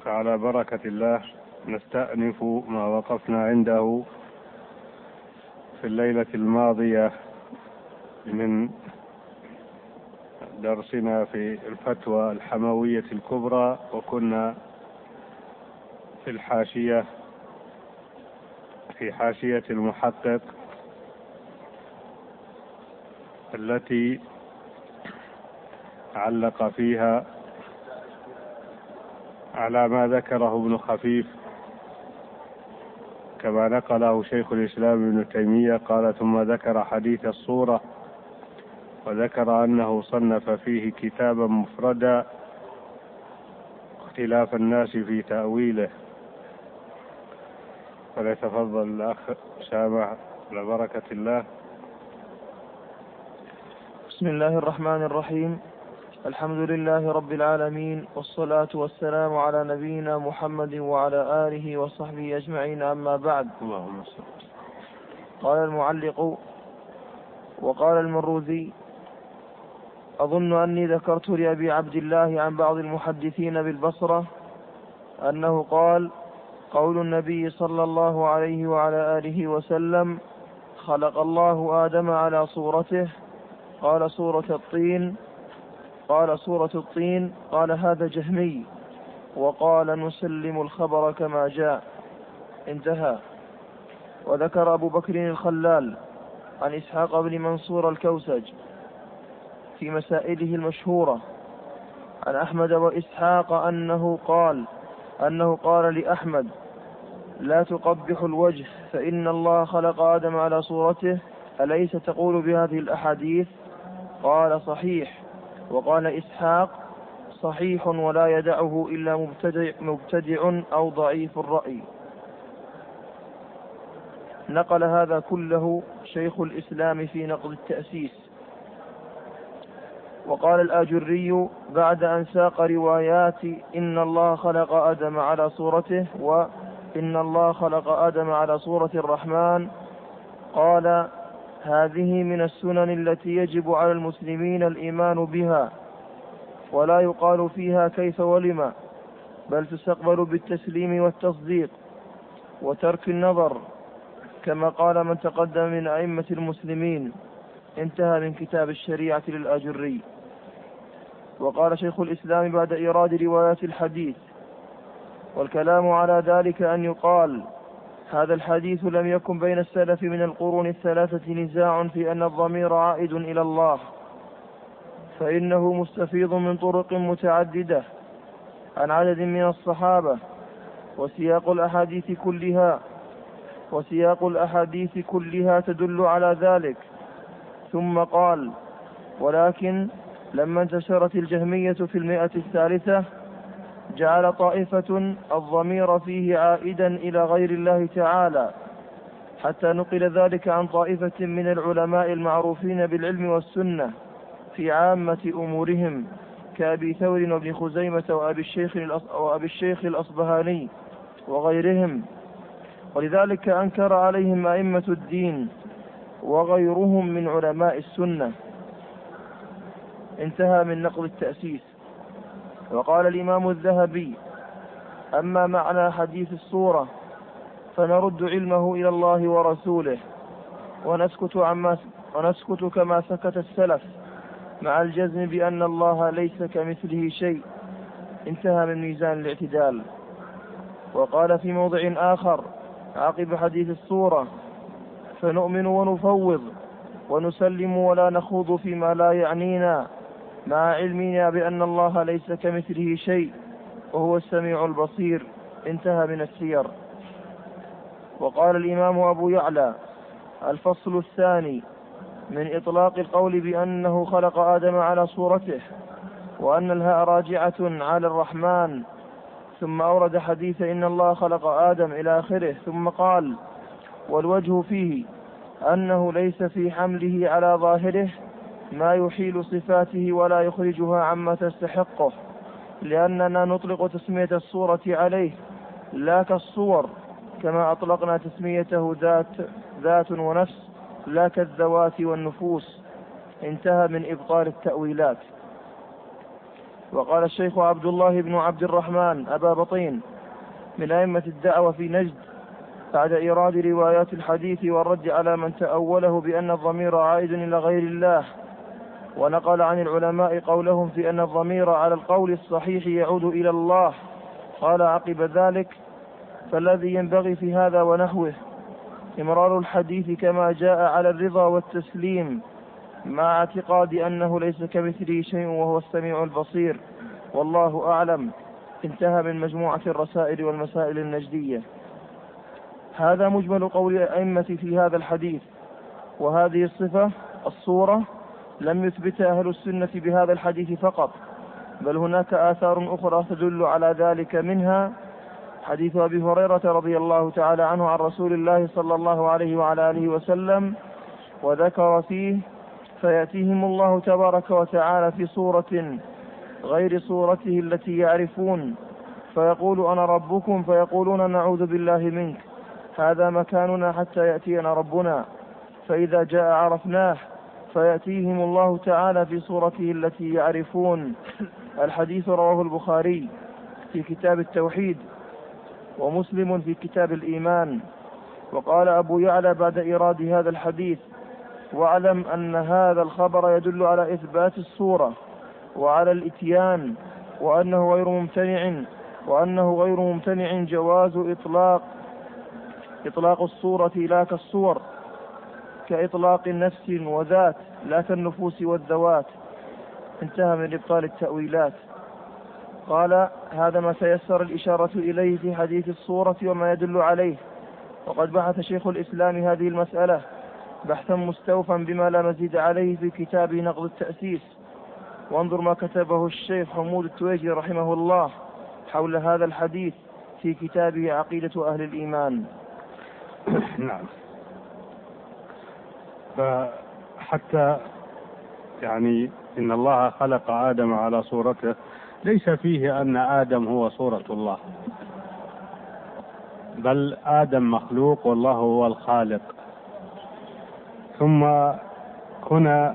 على بركة الله نستأنف ما وقفنا عنده في الليلة الماضية من درسنا في الفتوى الحموية الكبرى، وكنا في الحاشية في حاشية المحقق التي علق فيها على ما ذكره ابن خفيف كما نقله شيخ الإسلام ابن تيمية. قال: ثم ذكر حديث الصورة، وذكر أنه صنف فيه كتابا مفردا اختلاف الناس في تأويله. فليتفضل الأخ سامع على بركة الله. بسم الله الرحمن الرحيم. الحمد لله رب العالمين، والصلاة والسلام على نبينا محمد وعلى آله وصحبه أجمعين، أما بعد. اللهم صل. قال المعلق: وقال المروذي: أظن أني ذكرت لأبي عبد الله عن بعض المحدثين بالبصرة أنه قال: قول النبي صلى الله عليه وعلى آله وسلم: خلق الله آدم على صورته، قال صورة الطين، قال هذا جهمي، وقال نسلم الخبر كما جاء، انتهى. وذكر أبو بكر الخلال عن إسحاق بن منصور الكوسج في مسائله المشهورة عن أحمد وإسحاق أنه قال لأحمد: لا تقبح الوجه، فإن الله خلق آدم على صورته، أليس تقول بهذه الأحاديث؟ قال: صحيح. وقال إسحاق: صحيح ولا يدعه إلا مبتدع أو ضعيف الرأي. نقل هذا كله شيخ الإسلام في نقد التأسيس. وقال الآجري بعد أن ساق روايات إن الله خلق آدم على صورته وإن الله خلق آدم على صورة الرحمن، قال: هذه من السنن التي يجب على المسلمين الإيمان بها، ولا يقال فيها كيف ولما، بل تستقبل بالتسليم والتصديق وترك النظر، كما قال من تقدم من أئمة المسلمين. انتهى من كتاب الشريعة للآجري. وقال شيخ الإسلام بعد إيراد روايات الحديث: والكلام على ذلك أن يقال: هذا الحديث لم يكن بين السلف من القرون الثلاثة نزاع في أن الضمير عائد إلى الله، فإنه مستفيض من طرق متعددة عن عدد من الصحابة، وسياق الأحاديث كلها تدل على ذلك. ثم قال: ولكن لما انتشرت الجهمية في 100 جعل طائفة الضمير فيه عائدا إلى غير الله تعالى، حتى نقل ذلك عن طائفة من العلماء المعروفين بالعلم والسنة في عامة أمورهم، كأبي ثور وابن خزيمة وأبي الشيخ الأصبهاني وغيرهم، ولذلك أنكر عليهم أئمة الدين وغيرهم من علماء السنة. انتهى من نقل التأسيس. وقال الإمام الذهبي: أما معنى حديث الصورة فنرد علمه إلى الله ورسوله، ونسكت كما سكت السلف، مع الجزم بأن الله ليس كمثله شيء. انتهى من ميزان الاعتدال. وقال في موضع آخر عقب حديث الصورة: فنؤمن ونفوض ونسلم ولا نخوض فيما لا يعنينا، مع علمنا بأن الله ليس كمثله شيء وهو السميع البصير. انتهى من السير. وقال الإمام أبو يعلى: الفصل الثاني من إطلاق القول بأنه خلق آدم على صورته، وأن الهاء راجعة على الرحمن. ثم أورد حديث إن الله خلق آدم إلى آخره، ثم قال: والوجه فيه أنه ليس في حمله على ظاهره ما يحيل صفاته ولا يخرجها عما تستحقه، لأننا نطلق تسمية الصورة عليه لا كالصور، كما أطلقنا تسميته ذات ونفس لا كالذوات والنفوس. انتهى من إبطال التأويلات. وقال الشيخ عبد الله بن عبد الرحمن أبا بطين من أئمة الدعوة في نجد بعد إيراد روايات الحديث والرد على من تأوله بأن الضمير عائد إلى غير الله، ونقل عن العلماء قولهم في أن الضمير على القول الصحيح يعود إلى الله. قال عقب ذلك: فالذي ينبغي في هذا ونحوه إمرار الحديث كما جاء على الرضا والتسليم، مع اعتقاد أنه ليس كمثله شيء وهو السميع البصير، والله أعلم. انتهى من مجموعة الرسائل والمسائل النجدية. هذا مجمل قول الأئمة في هذا الحديث. وهذه الصفة الصورة لم يثبت أهل السنة بهذا الحديث فقط، بل هناك آثار أخرى تدل على ذلك، منها حديث أبي هريرة رضي الله تعالى عنه عن رسول الله صلى الله عليه وعلى آله وسلم، وذكر فيه: فيأتيهم الله تبارك وتعالى في صورة غير صورته التي يعرفون، فيقول: أنا ربكم، فيقولون: نعوذ بالله منك، هذا مكاننا حتى يأتينا ربنا، فإذا جاء عرفناه، فيأتيهم الله تعالى في صورته التي يعرفون. الحديث رواه البخاري في كتاب التوحيد، ومسلم في كتاب الإيمان. وقال أبو يعلى بعد إيراد هذا الحديث: واعلم أن هذا الخبر يدل على إثبات الصورة وعلى الإتيان، وأنه غير ممتنع جواز إطلاق الصورة لا كالصور، كإطلاق النفس وذات لا كالنفوس والذوات. انتهى من إبطال التأويلات. قال: هذا ما تيسر الإشارة إليه في حديث الصورة وما يدل عليه. وقد بحث شيخ الإسلام هذه المسألة بحثا مستوفا بما لا مزيد عليه في كتابه نقض التأسيس. وانظر ما كتبه الشيخ حمود التويجي رحمه الله حول هذا الحديث في كتابه عقيدة أهل الإيمان. نعم. فحتى إن الله خلق آدم على صورته، ليس فيه أن آدم هو صورة الله، بل آدم مخلوق والله هو الخالق. ثم هنا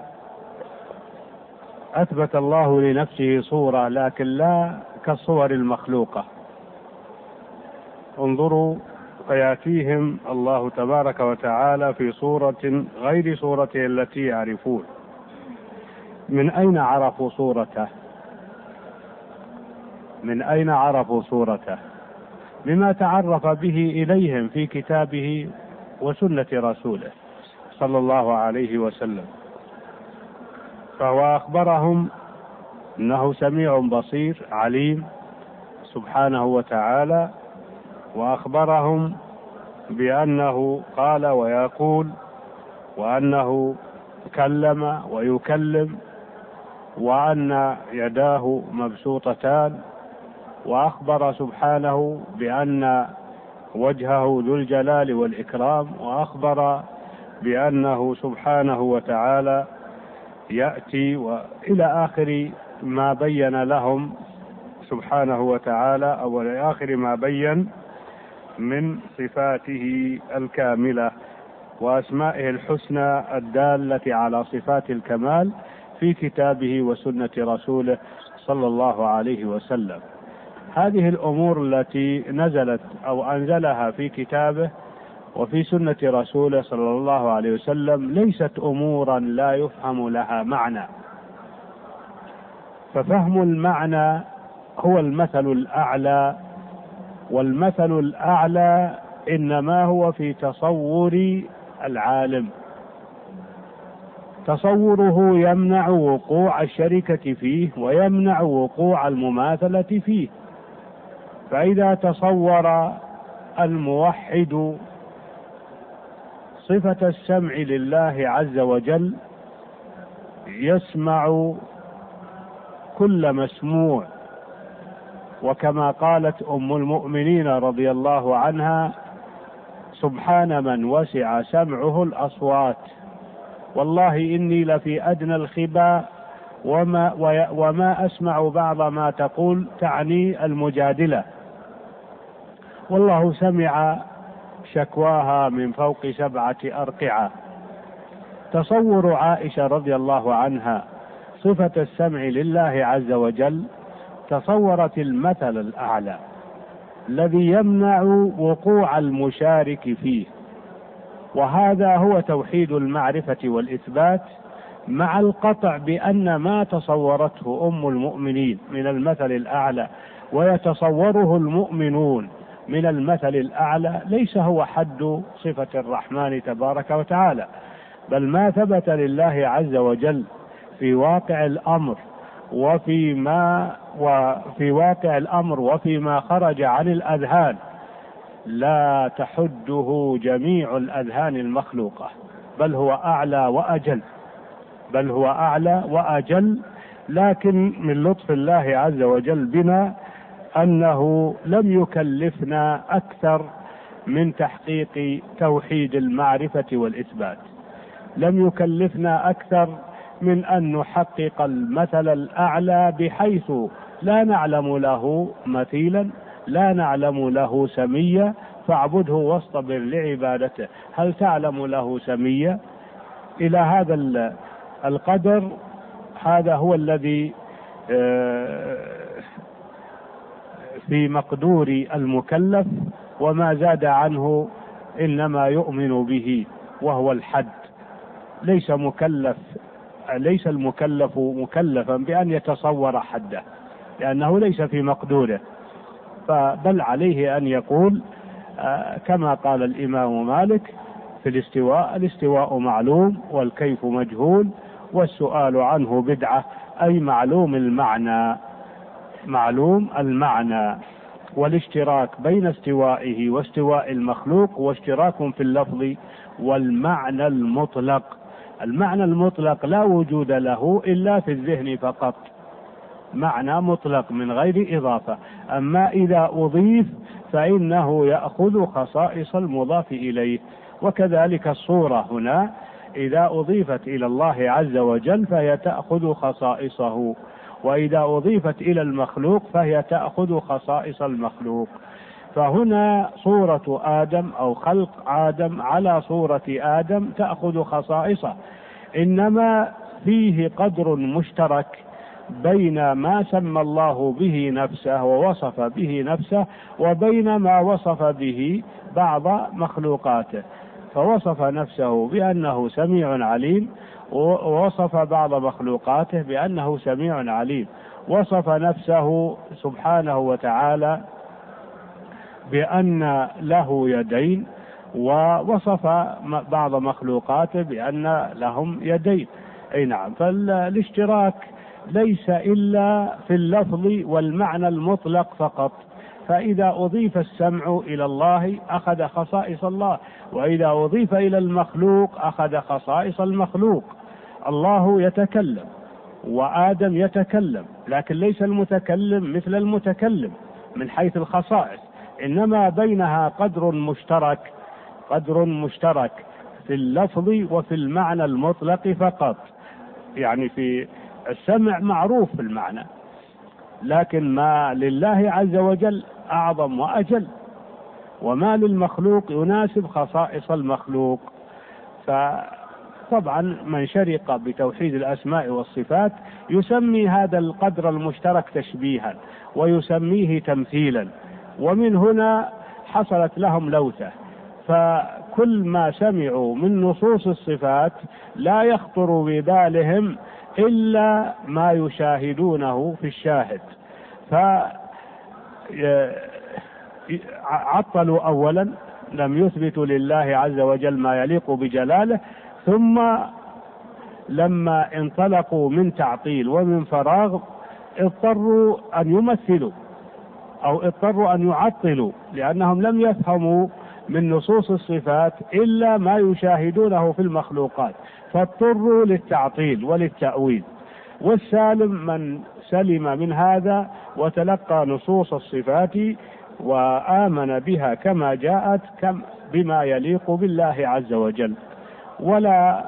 أثبت الله لنفسه صورة، لكن لا كالصور المخلوقة. انظروا: فيأتيهم الله تبارك وتعالى في صورة غير صورته التي يعرفون. من أين عرفوا صورته؟ من أين عرفوا صورته؟ بما تعرف به إليهم في كتابه وسنة رسوله صلى الله عليه وسلم. فهو أخبرهم أنه سميع بصير عليم سبحانه وتعالى، وأخبرهم بأنه قال ويقول، وأنه كلم ويكلم، وأن يداه مبسوطتان، وأخبر سبحانه بأن وجهه ذو الجلال والإكرام، وأخبر بأنه سبحانه وتعالى يأتي، وإلى آخر ما بين لهم سبحانه وتعالى، أو إلى آخر ما بين من صفاته الكاملة وأسمائه الحسنى الدالة على صفات الكمال في كتابه وسنة رسوله صلى الله عليه وسلم. هذه الأمور التي نزلت أو أنزلها في كتابه وفي سنة رسوله صلى الله عليه وسلم ليست أمورا لا يفهم لها معنى، ففهم المعنى هو المثل الأعلى، والمثل الأعلى إنما هو في تصور العالم. تصوره يمنع وقوع الشركة فيه ويمنع وقوع المماثلة فيه. فإذا تصور الموحد صفة السمع لله عز وجل يسمع كل مسموع، وكما قالت أم المؤمنين رضي الله عنها: سبحان من وسع سمعه الأصوات، والله إني لفي أدنى الخباء وما أسمع بعض ما تقول، تعني المجادلة، والله سمع شكواها من فوق 7 أرقعة. تصور عائشة رضي الله عنها صفة السمع لله عز وجل تصورت المثل الأعلى الذي يمنع وقوع المشارك فيه، وهذا هو توحيد المعرفة والإثبات، مع القطع بأن ما تصورته أم المؤمنين من المثل الأعلى ويتصوره المؤمنون من المثل الأعلى ليس هو حد صفة الرحمن تبارك وتعالى، بل ما ثبت لله عز وجل في واقع الأمر وفيما خرج عن الأذهان لا تحده جميع الأذهان المخلوقة، بل هو أعلى وأجل. لكن من لطف الله عز وجل بنا أنه لم يكلفنا أكثر من تحقيق توحيد المعرفة والإثبات، لم يكلفنا أكثر من أن نحقق المثل الأعلى بحيث لا نعلم له مثيلا، لا نعلم له سميا، فاعبده واصطبر لعبادته. هل تعلم له سميا؟ إلى هذا القدر، هذا هو الذي في مقدور المكلف، وما زاد عنه إنما يؤمن به، وهو الحد. ليس المكلف مكلفا بأن يتصور حده، لأنه ليس في مقدوره، بل عليه أن يقول كما قال الإمام مالك في الاستواء معلوم والكيف مجهول والسؤال عنه بدعة، أي معلوم المعنى، والاشتراك بين استوائه واستواء المخلوق واشتراك في اللفظ والمعنى المطلق. المعنى المطلق لا وجود له إلا في الذهن فقط، معنى مطلق من غير إضافة. أما إذا أضيف فإنه يأخذ خصائص المضاف إليه، وكذلك الصورة هنا إذا أضيفت إلى الله عز وجل فهي تأخذ خصائصه، وإذا أضيفت إلى المخلوق فهي تأخذ خصائص المخلوق. فهنا صورة آدم أو خلق آدم على صورة آدم تأخذ خصائصه، إنما فيه قدر مشترك بين ما سمى الله به نفسه ووصف به نفسه وبين ما وصف به بعض مخلوقاته. فوصف نفسه بأنه سميع عليم، ووصف بعض مخلوقاته بأنه سميع عليم، وصف نفسه سبحانه وتعالى بأن له يدين، ووصف بعض مخلوقاته بأن لهم يدين. أي نعم، فالاشتراك ليس إلا في اللفظ والمعنى المطلق فقط. فإذا أضيف السمع إلى الله أخذ خصائص الله، وإذا أضيف إلى المخلوق أخذ خصائص المخلوق. الله يتكلم وآدم يتكلم، لكن ليس المتكلم مثل المتكلم من حيث الخصائص، إنما بينها قدر مشترك في اللفظ وفي المعنى المطلق فقط. يعني في السمع معروف في المعنى، لكن ما لله عز وجل أعظم وأجل، وما للمخلوق يناسب خصائص المخلوق. فطبعا من شرق بتوحيد الأسماء والصفات يسمي هذا القدر المشترك تشبيها ويسميه تمثيلا، ومن هنا حصلت لهم لوثة. فكل ما سمعوا من نصوص الصفات لا يخطر ببالهم إلا ما يشاهدونه في الشاهد، فعطلوا أولا، لم يثبتوا لله عز وجل ما يليق بجلاله، ثم لما انطلقوا من تعطيل ومن فراغ اضطروا أن يمثلوا أو اضطروا أن يعطلوا، لأنهم لم يفهموا من نصوص الصفات إلا ما يشاهدونه في المخلوقات، فاضطروا للتعطيل وللتأويل. والسالم من سلم من هذا وتلقى نصوص الصفات وآمن بها كما جاءت بما يليق بالله عز وجل، ولا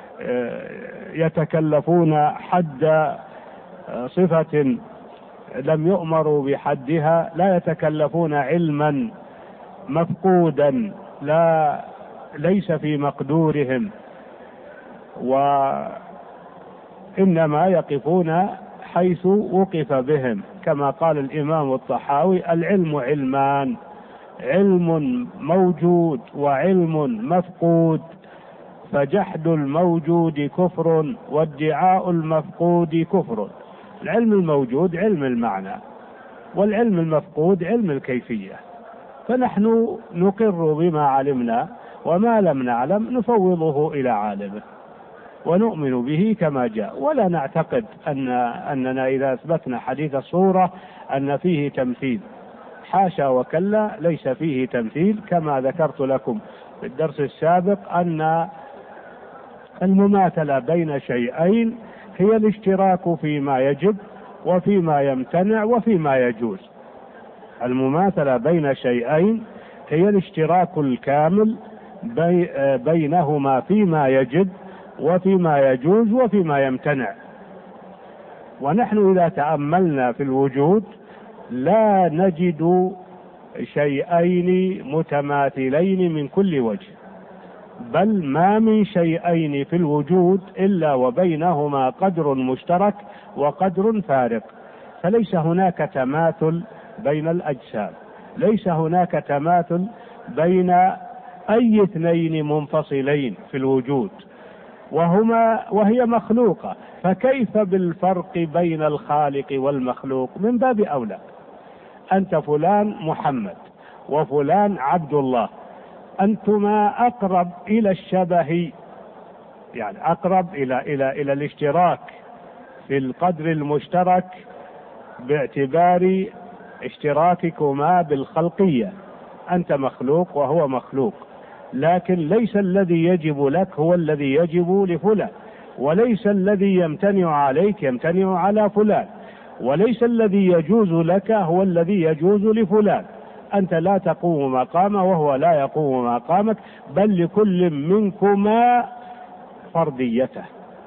يتكلفون حد صفة لم يؤمروا بحدها، لا يتكلفون علما مفقودا ليس في مقدورهم، وإنما يقفون حيث وقف بهم، كما قال الإمام الطحاوي: العلم علمان، علم موجود وعلم مفقود، فجحد الموجود كفر وادعاء المفقود كفر. العلم الموجود علم المعنى، والعلم المفقود علم الكيفية، فنحن نقر بما علمنا، وما لم نعلم نفوضه إلى عالمه ونؤمن به كما جاء، ولا نعتقد أننا إذا أثبتنا حديث الصورة أن فيه تمثيل، حاشا وكلا، ليس فيه تمثيل. كما ذكرت لكم في الدرس السابق أن المماثلة بين شيئين هي الاشتراك فيما يجب وفيما يمتنع وفيما يجوز. المماثلة بين شيئين هي الاشتراك الكامل بينهما فيما يجب وفيما يجوز وفيما يمتنع. ونحن إذا تأملنا في الوجود لا نجد شيئين متماثلين من كل وجه، بل ما من شيئين في الوجود إلا وبينهما قدر مشترك وقدر فارق. فليس هناك تماثل بين الأجسام، ليس هناك تماثل بين أي اثنين منفصلين في الوجود، وهي مخلوقة، فكيف بالفرق بين الخالق والمخلوق؟ من باب أولى. أنت فلان محمد وفلان عبد الله، أنتما أقرب إلى الشبه، يعني أقرب إلى الاشتراك في القدر المشترك باعتبار اشتراككما بالخلقية. أنت مخلوق وهو مخلوق، لكن ليس الذي يجب لك هو الذي يجب لفلان، وليس الذي يمتنع عليك يمتنع على فلان، وليس الذي يجوز لك هو الذي يجوز لفلان. أنت لا تقوم مقامه وهو لا يقوم مقامك، بل لكل منكما فرديته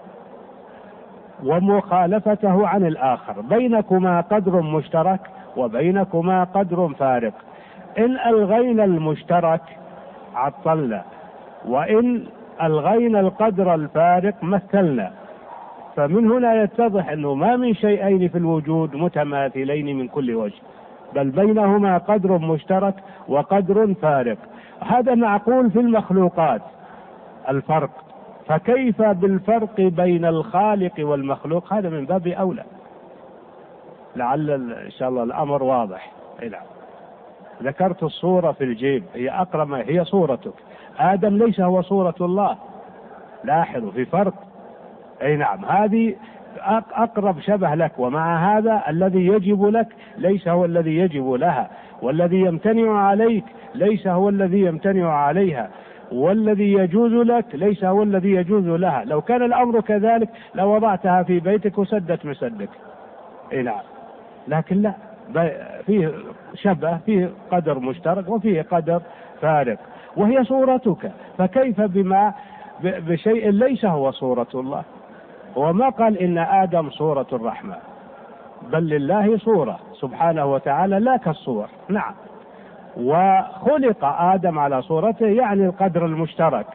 ومخالفته عن الآخر. بينكما قدر مشترك وبينكما قدر فارق. إن ألغينا المشترك عطلنا، وإن ألغينا القدر الفارق مثلنا. فمن هنا يتضح أنه ما من شيئين في الوجود متماثلين من كل وجه، بل بينهما قدر مشترك وقدر فارق. هذا معقول في المخلوقات الفرق، فكيف بالفرق بين الخالق والمخلوق؟ هذا من باب أولى. لعل إن شاء الله الأمر واضح. ذكرت الصورة في الجيب، هي أقرب، هي صورتك. آدم ليس هو صورة الله، لاحظوا في فرق. أي نعم، هذه أقرب شبه لك، ومع هذا الذي يجب لك ليس هو الذي يجب لها، والذي يمتنع عليك ليس هو الذي يمتنع عليها، والذي يجوز لك ليس هو الذي يجوز لها. لو كان الأمر كذلك لوضعتها في بيتك وسدت مسدك. أي نعم، لكن لا، فيه شبه، فيه قدر مشترك وفيه قدر فارق، وهي صورتك. فكيف بشيء ليس هو صورة الله؟ وما قال إن آدم صورة الرحمن، بل لله صورة سبحانه وتعالى لا كالصور. نعم، وخلق آدم على صورته، يعني القدر المشترك.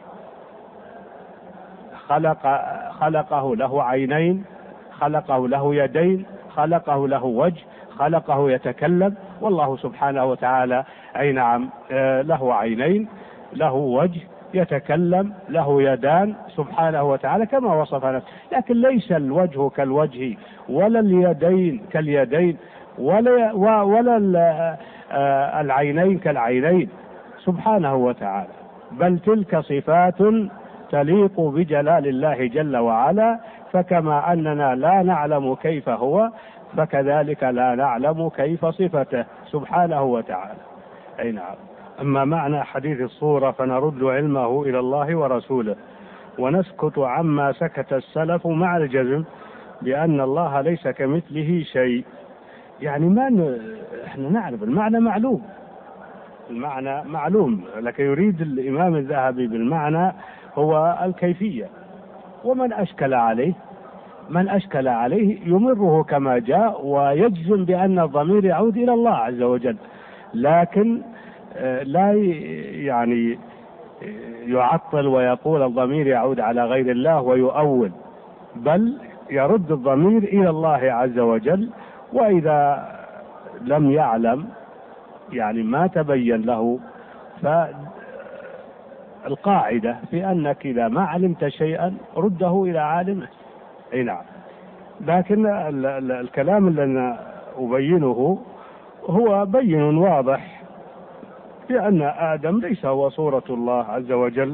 خلقه له عينين، خلقه له يدين، خلقه له وجه، خلقه يتكلم. والله سبحانه وتعالى أي نعم له عينين، له وجه، يتكلم، له يدان سبحانه وتعالى كما وصف نفسه، لكن ليس الوجه كالوجه، ولا اليدين كاليدين، ولا العينين كالعينين سبحانه وتعالى، بل تلك صفات تليق بجلال الله جل وعلا. فكما أننا لا نعلم كيف هو، فكذلك لا نعلم كيف صفته سبحانه وتعالى. أي نعم. أما معنى حديث الصورة فنرد علمه إلى الله ورسوله، ونسكت عما سكت السلف مع الجزم بأن الله ليس كمثله شيء. يعني احنا نعرف المعنى معلوم، المعنى معلوم، لكن يريد الإمام الذهبي بالمعنى هو الكيفية. ومن أشكل عليه يمره كما جاء ويجزم بأن الضمير يعود إلى الله عز وجل، لكن لا يعني يعطل ويقول الضمير يعود على غير الله ويؤول، بل يرد الضمير إلى الله عز وجل. وإذا لم يعلم يعني ما تبين له، فالقاعدة في أنك إذا ما علمت شيئا رده إلى عالمه. أي نعم. لكن الكلام اللي أنا أبينه هو بين واضح بأن آدم ليس هو صورة الله عز وجل.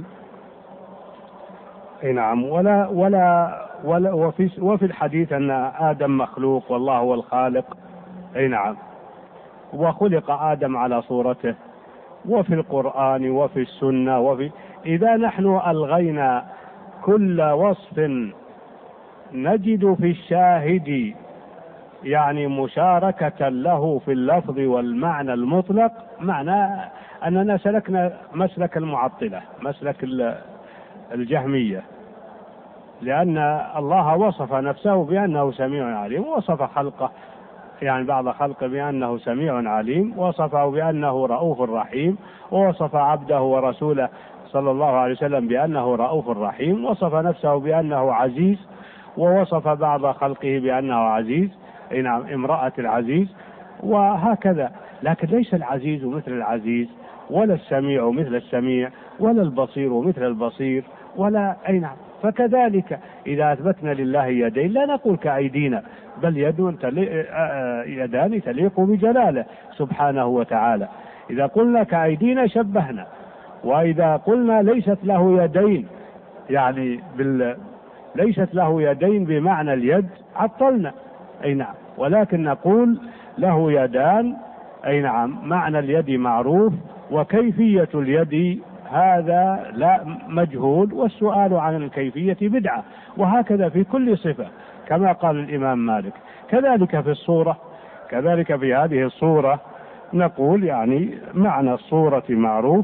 أي نعم. ولا وفي الحديث أن آدم مخلوق والله هو الخالق. أي نعم. وخلق آدم على صورته، وفي القرآن وفي السنة إذا نحن ألغينا كل وصف نجد في الشاهد يعني مشاركة له في اللفظ والمعنى المطلق، معناه أننا سلكنا مسلك المعطلة، مسلك الجهمية، لأن الله وصف نفسه بأنه سميع عليم، ووصف خلقه يعني بعض خلقه بأنه سميع عليم، ووصفه بأنه رؤوف رحيم، ووصف عبده ورسوله صلى الله عليه وسلم بأنه رؤوف رحيم، وصف نفسه بأنه عزيز، ووصف بعض خلقه بأنه عزيز. أي نعم. امرأة العزيز وهكذا. لكن ليس العزيز مثل العزيز، ولا السميع مثل السميع، ولا البصير مثل البصير، ولا. أي نعم. فكذلك إذا أثبتنا لله يدين لا نقول كأيدينا، بل يدان تليق بجلاله سبحانه وتعالى. إذا قلنا كأيدينا شبهنا، وإذا قلنا ليست له يدين يعني ليست له يدين بمعنى اليد عطلنا. أي نعم. ولكن نقول له يدان. أي نعم. معنى اليد معروف، وكيفية اليد هذا لا مجهول، والسؤال عن الكيفية بدعة. وهكذا في كل صفة كما قال الإمام مالك. كذلك في الصورة، كذلك في هذه الصورة نقول يعني معنى الصورة معروف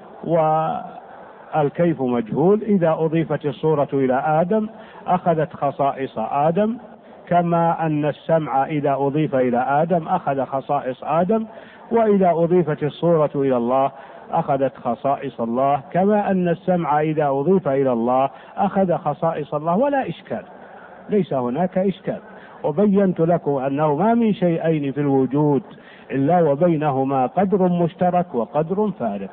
والكيف مجهول. إذا أضيفت الصورة إلى آدم أخذت خصائص آدم، كما أن السمع إذا أضيف إلى آدم أخذ خصائص آدم، وإذا أضيفت الصورة إلى الله أخذت خصائص الله، كما أن السمع إذا أضيف إلى الله أخذ خصائص الله. ولا إشكال، ليس هناك إشكال. وبينت لكم أنه ما من شيئين في الوجود إلا وبينهما قدر مشترك وقدر فارق،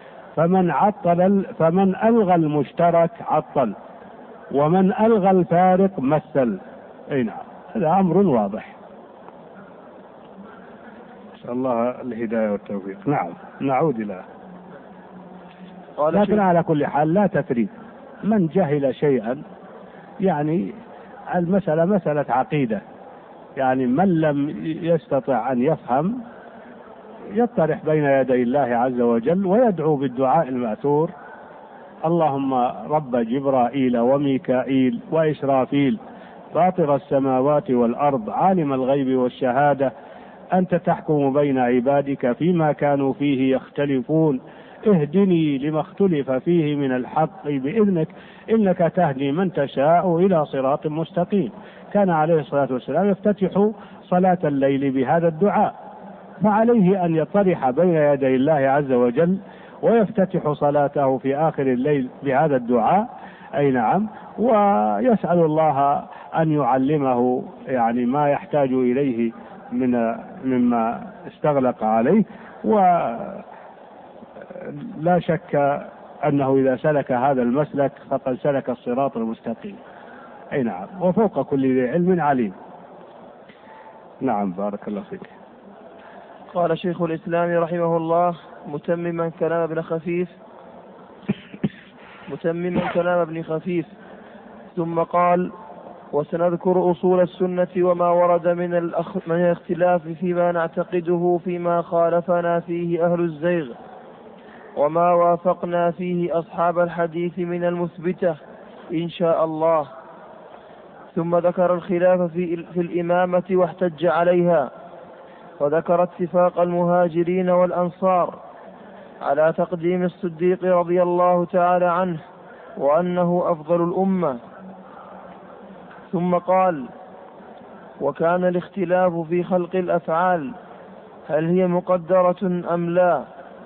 فمن ألغى المشترك عطل، ومن ألغى الفارق مثل. أي نعم. هذا أمر واضح. نسأل الله الهداية والتوفيق. نعم. نعود إلى لكن على كل حال لا تفريق. من جهل شيئا يعني المسألة مسألة عقيدة، يعني من لم يستطع أن يفهم يطرح بين يدي الله عز وجل ويدعو بالدعاء المأثور: اللهم رب جبرائيل وميكائيل وإسرافيل فاطر السماوات والأرض عالم الغيب والشهادة أنت تحكم بين عبادك فيما كانوا فيه يختلفون اهدني لما اختلف فيه من الحق بإذنك إنك تهدي من تشاء إلى صراط مستقيم. كان عليه الصلاة والسلام يفتتح صلاة الليل بهذا الدعاء، فعليه أن يطرح بين يدي الله عز وجل ويفتتح صلاته في آخر الليل بهذا الدعاء. أي نعم. ويسأل الله أن يعلمه يعني ما يحتاج إليه مما استغلق عليه. ولا شك أنه إذا سلك هذا المسلك فقد سلك الصراط المستقيم. أي نعم. وفوق كل ذي علم عليم. نعم. بارك الله فيك. قال شيخ الإسلام رحمه الله متمما كلام ابن خفيف ثم قال: وسنذكر أصول السنة وما ورد من الاختلاف فيما نعتقده فيما خالفنا فيه أهل الزيغ، وما وافقنا فيه أصحاب الحديث من المثبتة إن شاء الله. ثم ذكر الخلاف في الإمامة واحتج عليها، وذكر اتفاق المهاجرين والأنصار على تقديم الصديق رضي الله تعالى عنه وأنه أفضل الأمة. ثم قال: وكان الاختلاف في خلق الأفعال هل هي مقدرة أم لا؟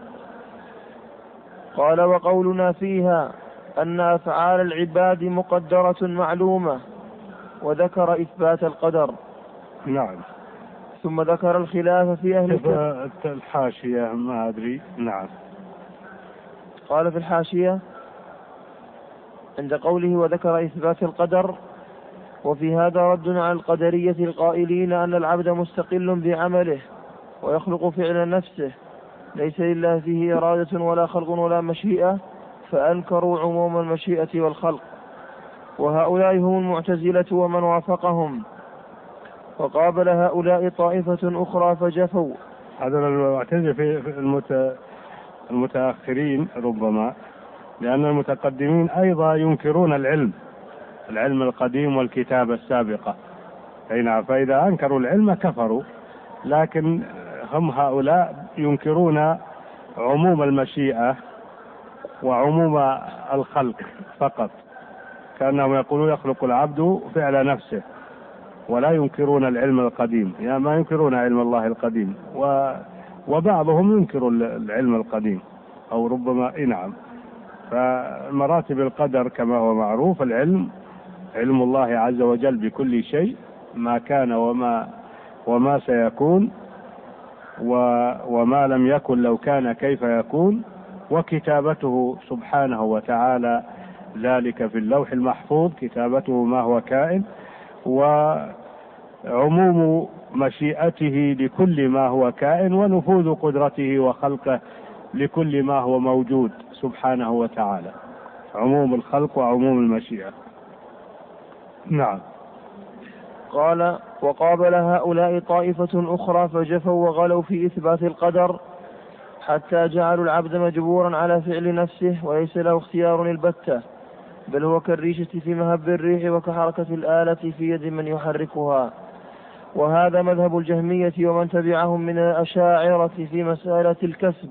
قال: وقولنا فيها أن أفعال العباد مقدرة معلومة، وذكر إثبات القدر. نعم. ثم ذكر الخلاف في أهل الحاشية ما أدري. نعم. قال في الحاشية عند قوله وذكر إثبات القدر: وفي هذا رد على القدرية القائلين أن العبد مستقل بعمله ويخلق فعل نفسه، ليس لله فيه إرادة ولا خلق ولا مشيئة، فأنكروا عموم المشيئة والخلق، وهؤلاء هم المعتزلة ومن وافقهم. وقابل هؤلاء طائفة أخرى فجفوا. هذا المعتزلة في المتأخرين ربما، لأن المتقدمين أيضا ينكرون العلم القديم والكتابة السابقة، فإذا أنكروا العلم كفروا. لكن هم هؤلاء ينكرون عموم المشيئة وعموم الخلق فقط، كأنهم يقولون يخلق العبد فعل نفسه، ولا ينكرون العلم القديم، يعني ما ينكرون علم الله القديم، وبعضهم ينكر العلم القديم أو ربما نعم. فمراتب القدر كما هو معروف: العلم علم الله عز وجل بكل شيء، ما كان وما سيكون وما لم يكن لو كان كيف يكون، وكتابته سبحانه وتعالى ذلك في اللوح المحفوظ، كتابته ما هو كائن، وعموم مشيئته لكل ما هو كائن، ونفوذ قدرته وخلقه لكل ما هو موجود سبحانه وتعالى، عموم الخلق وعموم المشيئة. نعم. قال: وقابل هؤلاء طائفة أخرى فجفوا وغلوا في إثبات القدر، حتى جعلوا العبد مجبورا على فعل نفسه وليس له اختيار البتة، بل هو كالريشة في مهب الريح وكحركة الآلة في يد من يحركها. وهذا مذهب الجهمية ومن تبعهم من الأشاعرة في مسألة الكسب.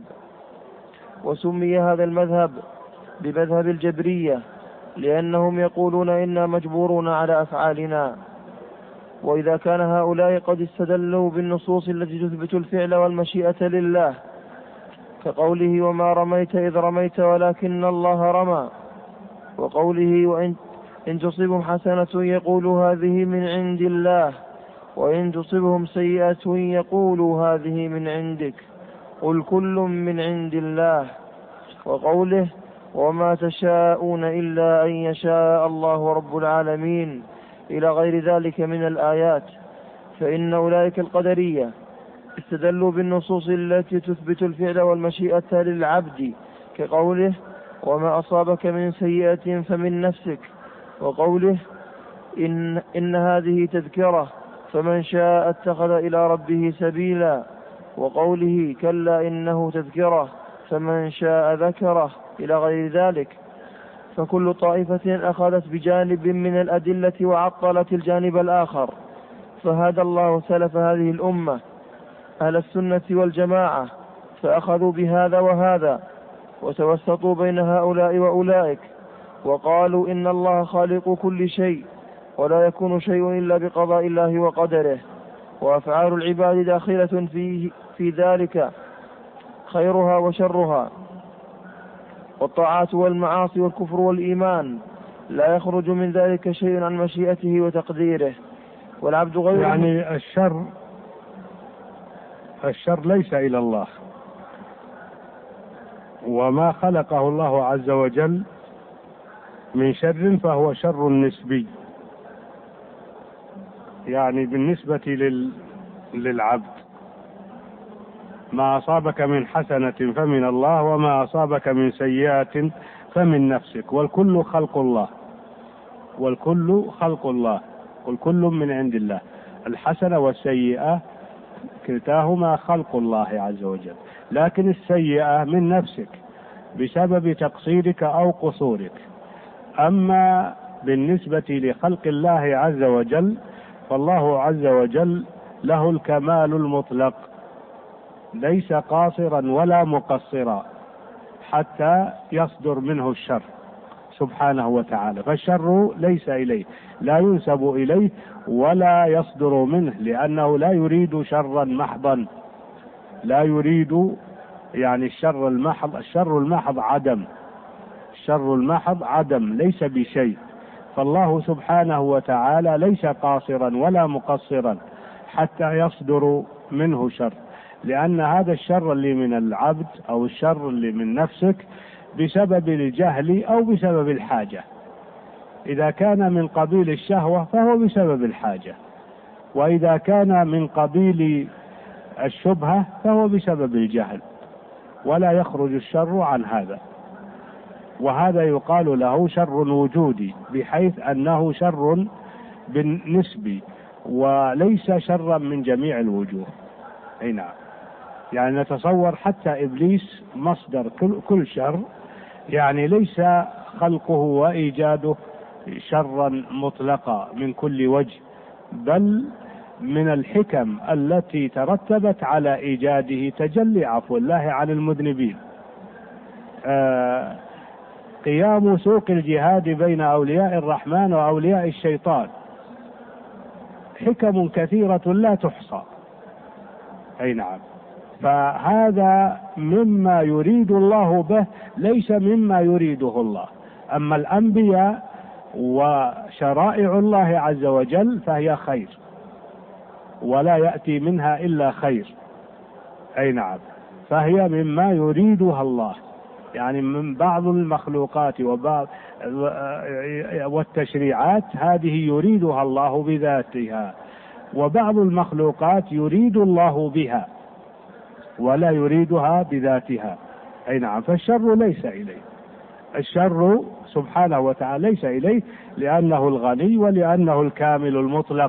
وسمي هذا المذهب بمذهب الجبرية، لأنهم يقولون إنا مجبورون على أفعالنا. وإذا كان هؤلاء قد استدلوا بالنصوص التي تثبت الفعل والمشيئة لله، كقوله وما رميت إذ رميت ولكن الله رمى، وقوله وإن تصبهم حسنة يقولوا هذه من عند الله، وإن تصبهم سيئة يقولوا هذه من عندك، قل كل من عند الله، وقوله وما تشاءون إلا أن يشاء الله رب العالمين، إلى غير ذلك من الآيات. فإن أولئك القدرية استدلوا بالنصوص التي تثبت الفعل والمشيئة للعبد، كقوله وما أصابك من سيئة فمن نفسك، وقوله إن هذه تذكرة فمن شاء اتخذ إلى ربه سبيلا، وقوله كلا إنه تذكرة فمن شاء ذكره، إلى غير ذلك. فكل طائفة أخذت بجانب من الأدلة وعطلت الجانب الآخر، فهدى الله سلف هذه الأمة أهل السنة والجماعة، فأخذوا بهذا وهذا، وتوسطوا بين هؤلاء وأولئك، وقالوا إن الله خالق كل شيء، ولا يكون شيء إلا بقضاء الله وقدره، وأفعال العباد داخلة في ذلك خيرها وشرها، والطاعات والمعاصي والكفر والإيمان لا يخرج من ذلك شيء عن مشيئته وتقديره، والعبد غير يعني الشر ليس إلى الله، وما خلقه الله عز وجل من شر فهو شر نسبي، يعني بالنسبة للعبد، ما أصابك من حسنة فمن الله، وما أصابك من سيئة فمن نفسك، والكل خلق الله، والكل من عند الله. الحسنة والسيئة كلتاهما خلق الله عز وجل، لكن السيئة من نفسك بسبب تقصيرك أو قصورك. أما بالنسبة لخلق الله عز وجل فالله عز وجل له الكمال المطلق، ليس قاصرا ولا مقصرا حتى يصدر منه الشر سبحانه وتعالى، فالشر ليس إليه، لا ينسب إليه ولا يصدر منه، لأنه لا يريد شرا محضا، لا يريد يعني الشر المحض عدم، الشر المحض عدم ليس بشيء، فالله سبحانه وتعالى ليس قاصرا ولا مقصرا حتى يصدر منه شر، لأن هذا الشر اللي من العبد أو الشر اللي من نفسك بسبب الجهل أو بسبب الحاجة. إذا كان من قبيل الشهوة فهو بسبب الحاجة، وإذا كان من قبيل الشبهة فهو بسبب الجهل، ولا يخرج الشر عن هذا. وهذا يقال له شر وجودي، بحيث أنه شر بالنسبي وليس شرا من جميع الوجوه. أي نعم، يعني نتصور حتى إبليس مصدر كل شر، يعني ليس خلقه وإيجاده شرا مطلقا من كل وجه، بل من الحكم التي ترتبت على إيجاده تجلي عفو الله عن المذنبين. قيام سوق الجهاد بين أولياء الرحمن وأولياء الشيطان حكم كثيرة لا تحصى. أي نعم، فهذا مما يريد الله به، ليس مما يريده الله. أما الأنبياء وشرائع الله عز وجل فهي خير، ولا يأتي منها إلا خير. أي نعم، فهي مما يريدها الله، يعني من بعض المخلوقات وبعض والتشريعات هذه يريدها الله بذاتها، وبعض المخلوقات يريد الله بها ولا يريدها بذاتها. أي نعم، فالشر ليس إليه، الشر سبحانه وتعالى ليس إليه، لأنه الغني ولأنه الكامل المطلق.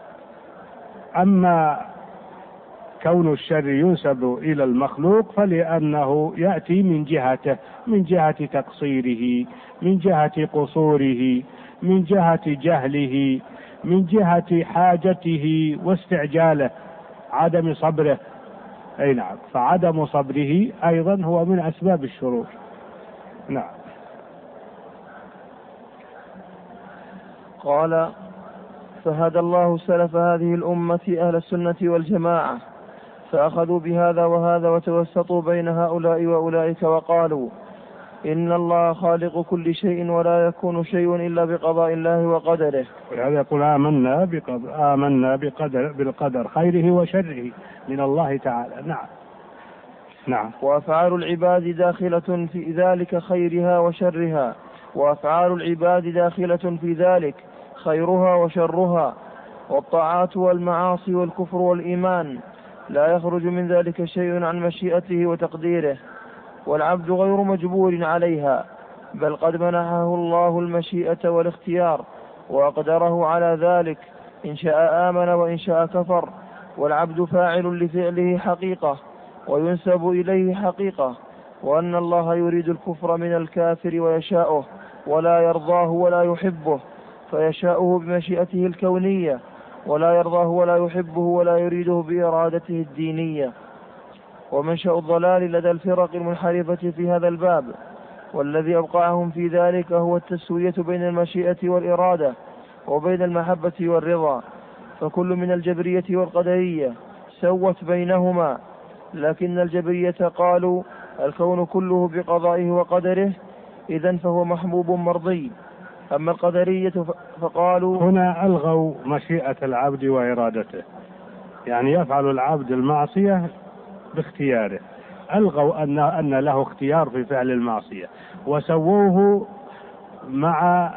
أما كون الشر ينسب إلى المخلوق فلأنه يأتي من جهته، من جهة تقصيره، من جهة قصوره، من جهة جهله، من جهة حاجته واستعجاله، عدم صبره. أي نعم، فعدم صبره أيضا هو من أسباب الشرور. نعم. قال: فهدى الله سلف هذه الأمة أهل السنة والجماعة، فأخذوا بهذا وهذا وتوسطوا بين هؤلاء وأولئك، وقالوا: إن الله خالق كل شيء ولا يكون شيء إلا بقضاء الله وقدره. ولهذا يقول آمنا بالقدر خيره وشره من الله تعالى. نعم. نعم. وأفعال العباد داخلة في ذلك خيرها وشرها، وأفعال العباد داخلة في ذلك خيرها وشرها، والطاعات والمعاصي والكفر والإيمان لا يخرج من ذلك شيء عن مشيئته وتقديره، والعبد غير مجبور عليها، بل قد منحه الله المشيئة والاختيار وأقدره على ذلك، إن شاء آمن وإن شاء كفر، والعبد فاعل لفعله حقيقة وينسب إليه حقيقة، وأن الله يريد الكفر من الكافر ويشاؤه ولا يرضاه ولا يحبه، فيشاؤه بمشيئته الكونية ولا يرضاه ولا يحبه ولا يريده بإرادته الدينية. ومنشأ الضلال لدى الفرق المنحرفة في هذا الباب، والذي أوقعهم في ذلك هو التسوية بين المشيئة والإرادة وبين المحبة والرضا، فكل من الجبرية والقدرية سوت بينهما، لكن الجبرية قالوا الكون كله بقضائه وقدره، إذن فهو محبوب مرضي. أما القدرية فقالوا هنا ألغوا مشيئة العبد وإرادته، يعني يفعل العبد المعصية باختياره، ألغوا أن له اختيار في فعل المعصية، وسووه مع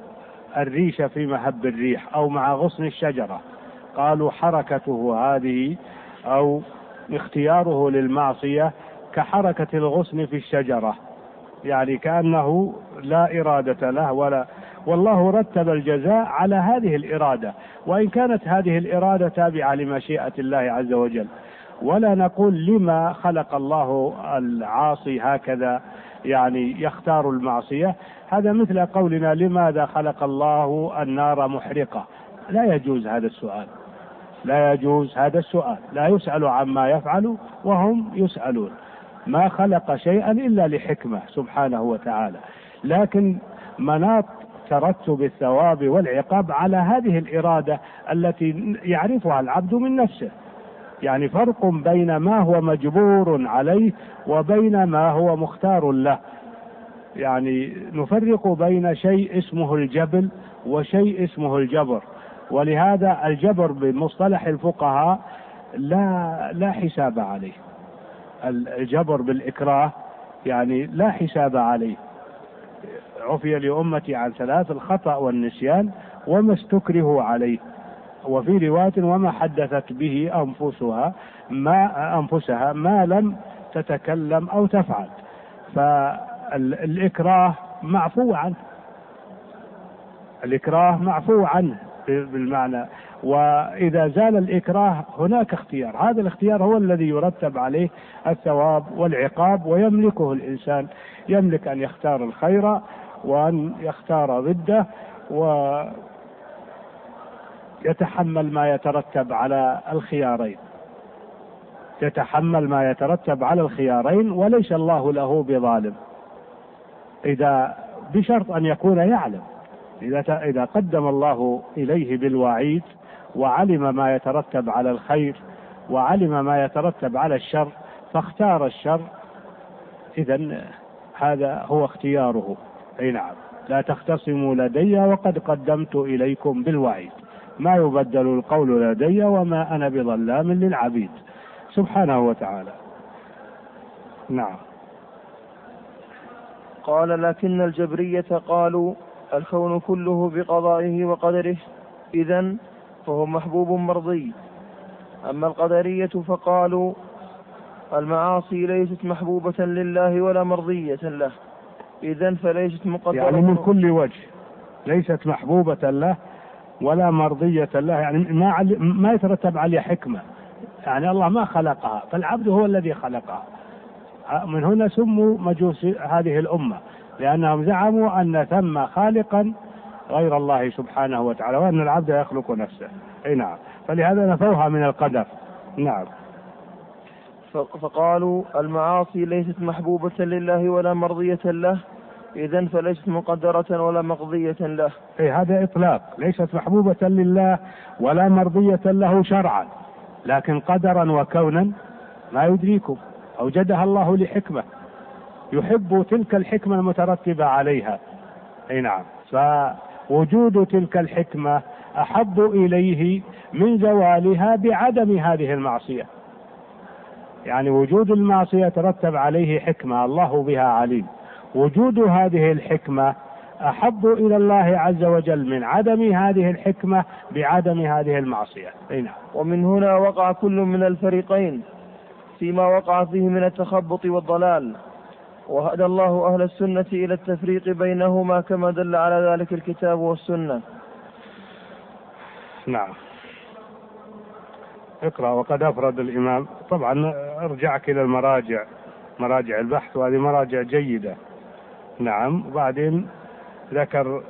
الريشة في مهب الريح أو مع غصن الشجرة، قالوا حركته هذه أو اختياره للمعصية كحركة الغصن في الشجرة، يعني كأنه لا إرادة له والله رتب الجزاء على هذه الإرادة، وإن كانت هذه الإرادة تابعة لمشيئة الله عز وجل. ولا نقول لما خلق الله العاصي هكذا، يعني يختار المعصية، هذا مثل قولنا لماذا خلق الله النار محرقة. لا يجوز هذا السؤال، لا يجوز هذا السؤال، لا يسأل عما يفعل وهم يسألون. ما خلق شيئا إلا لحكمة سبحانه وتعالى، لكن مناط ترتب الثواب والعقاب على هذه الإرادة التي يعرفها العبد من نفسه. يعني فرق بين ما هو مجبور عليه وبين ما هو مختار له. يعني نفرق بين شيء اسمه الجبل وشيء اسمه الجبر، ولهذا الجبر بمصطلح الفقهاء لا حساب عليه. الجبر بالإكراه يعني لا حساب عليه. عفي لأمتي عن ثلاث: الخطأ والنسيان وما استكرهوا عليه، وفي رواية: وما حدثت به أنفسها ما لم تتكلم أو تفعل. فالإكراه معفو عنه، الإكراه معفو عنه بالمعنى. وإذا زال الإكراه هناك اختيار، هذا الاختيار هو الذي يرتب عليه الثواب والعقاب، ويملكه الإنسان، يملك أن يختار الخير وأن يختار ضده، ويتحمل ما يترتب على الخيارين، يتحمل ما يترتب على الخيارين، وليس الله له بظالم، إذا بشرط أن يكون يعلم. إذا قدم الله إليه بالوعيد وعلم ما يترتب على الخير وعلم ما يترتب على الشر فاختار الشر، إذن هذا هو اختياره. أي نعم: لا تختصموا لدي وقد قدمت إليكم بالوعيد، ما يبدل القول لدي وما أنا بظلام للعبيد، سبحانه وتعالى. نعم. قال: لكن الجبرية قالوا الكون كله بقضائه وقدره، إذن فهو محبوب مرضي. أما القدرية فقالوا المعاصي ليست محبوبة لله ولا مرضية له، إذن فليست مقدرة، يعني من كل وجه ليست محبوبة له ولا مرضية له، يعني ما يترتب عليه حكمة، يعني الله ما خلقها، فالعبد هو الذي خلقها. من هنا سموا مجوس هذه الأمة، لأنهم زعموا أن ثم خالقا غير الله سبحانه وتعالى، وأن العبد يخلق نفسه. أي نعم، فلهذا نفوها من القدر. نعم. فقالوا المعاصي ليست محبوبة لله ولا مرضية له، إذن فليست مقدرة ولا مقضية له. أي هذا إطلاق، ليست محبوبة لله ولا مرضية له شرعا، لكن قدرا وكونا ما يدريكم، أوجدها الله لحكمة يحب تلك الحكمة المترتبة عليها. أي نعم، فوجود تلك الحكمة أحب إليه من زوالها بعدم هذه المعصية. يعني وجود المعصية ترتب عليه حكمة الله بها عليم، وجود هذه الحكمة أحب إلى الله عز وجل من عدم هذه الحكمة بعدم هذه المعصية. أي نعم. ومن هنا وقع كل من الفريقين فيما وقع فيه من التخبط والضلال، وهدى الله أهل السنة إلى التفريق بينهما كما دل على ذلك الكتاب والسنة. نعم. اقرأ. وقد أفرد الإمام، طبعا أرجعك إلى المراجع، مراجع البحث، وهذه مراجع جيدة. نعم. وبعدين ذكر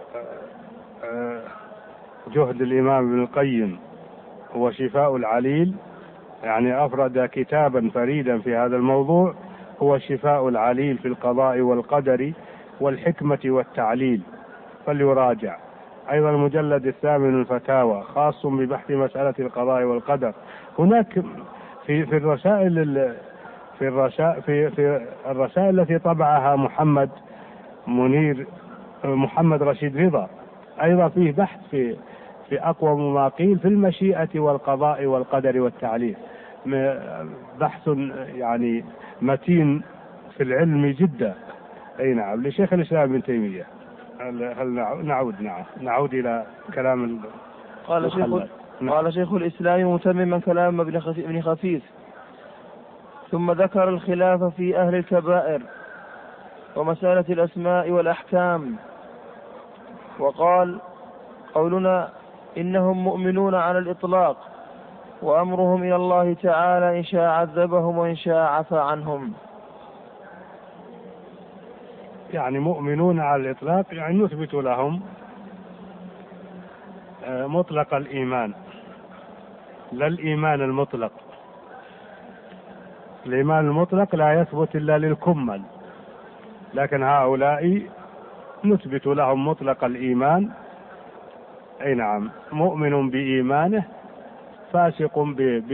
جهد الإمام ابن القيم هو شفاء العليل، يعني أفرد كتابا فريدا في هذا الموضوع، هو شفاء العليل في القضاء والقدر والحكمة والتعليل، فليراجع. أيضا المجلد 8 الفتاوى خاص ببحث مسألة القضاء والقدر. هناك في الرسائل التي طبعها محمد رشيد رضا، أيضا فيه بحث في أقوى ما قيل في المشيئة والقضاء والقدر والتعليل، بحث يعني متين في العلم جدا. أي نعم، لشيخ الإسلام ابن تيمية. هل نعود إلى كلام قال شيخ الإسلام متمما كلام ابن خفيف، ثم ذكر الخلاف في أهل الكبائر ومسألة الأسماء والأحكام، وقال قولنا إنهم مؤمنون على الإطلاق، وأمرهم إلى الله تعالى إن شاء عذبهم وإن شاء عفى عنهم. يعني مؤمنون على الإطلاق، يعني نثبت لهم مطلق الإيمان، لا الإيمان المطلق. الإيمان المطلق لا يثبت إلا للكمل، لكن هؤلاء نثبت لهم مطلق الإيمان. أي نعم، مؤمن بإيمانه فاسق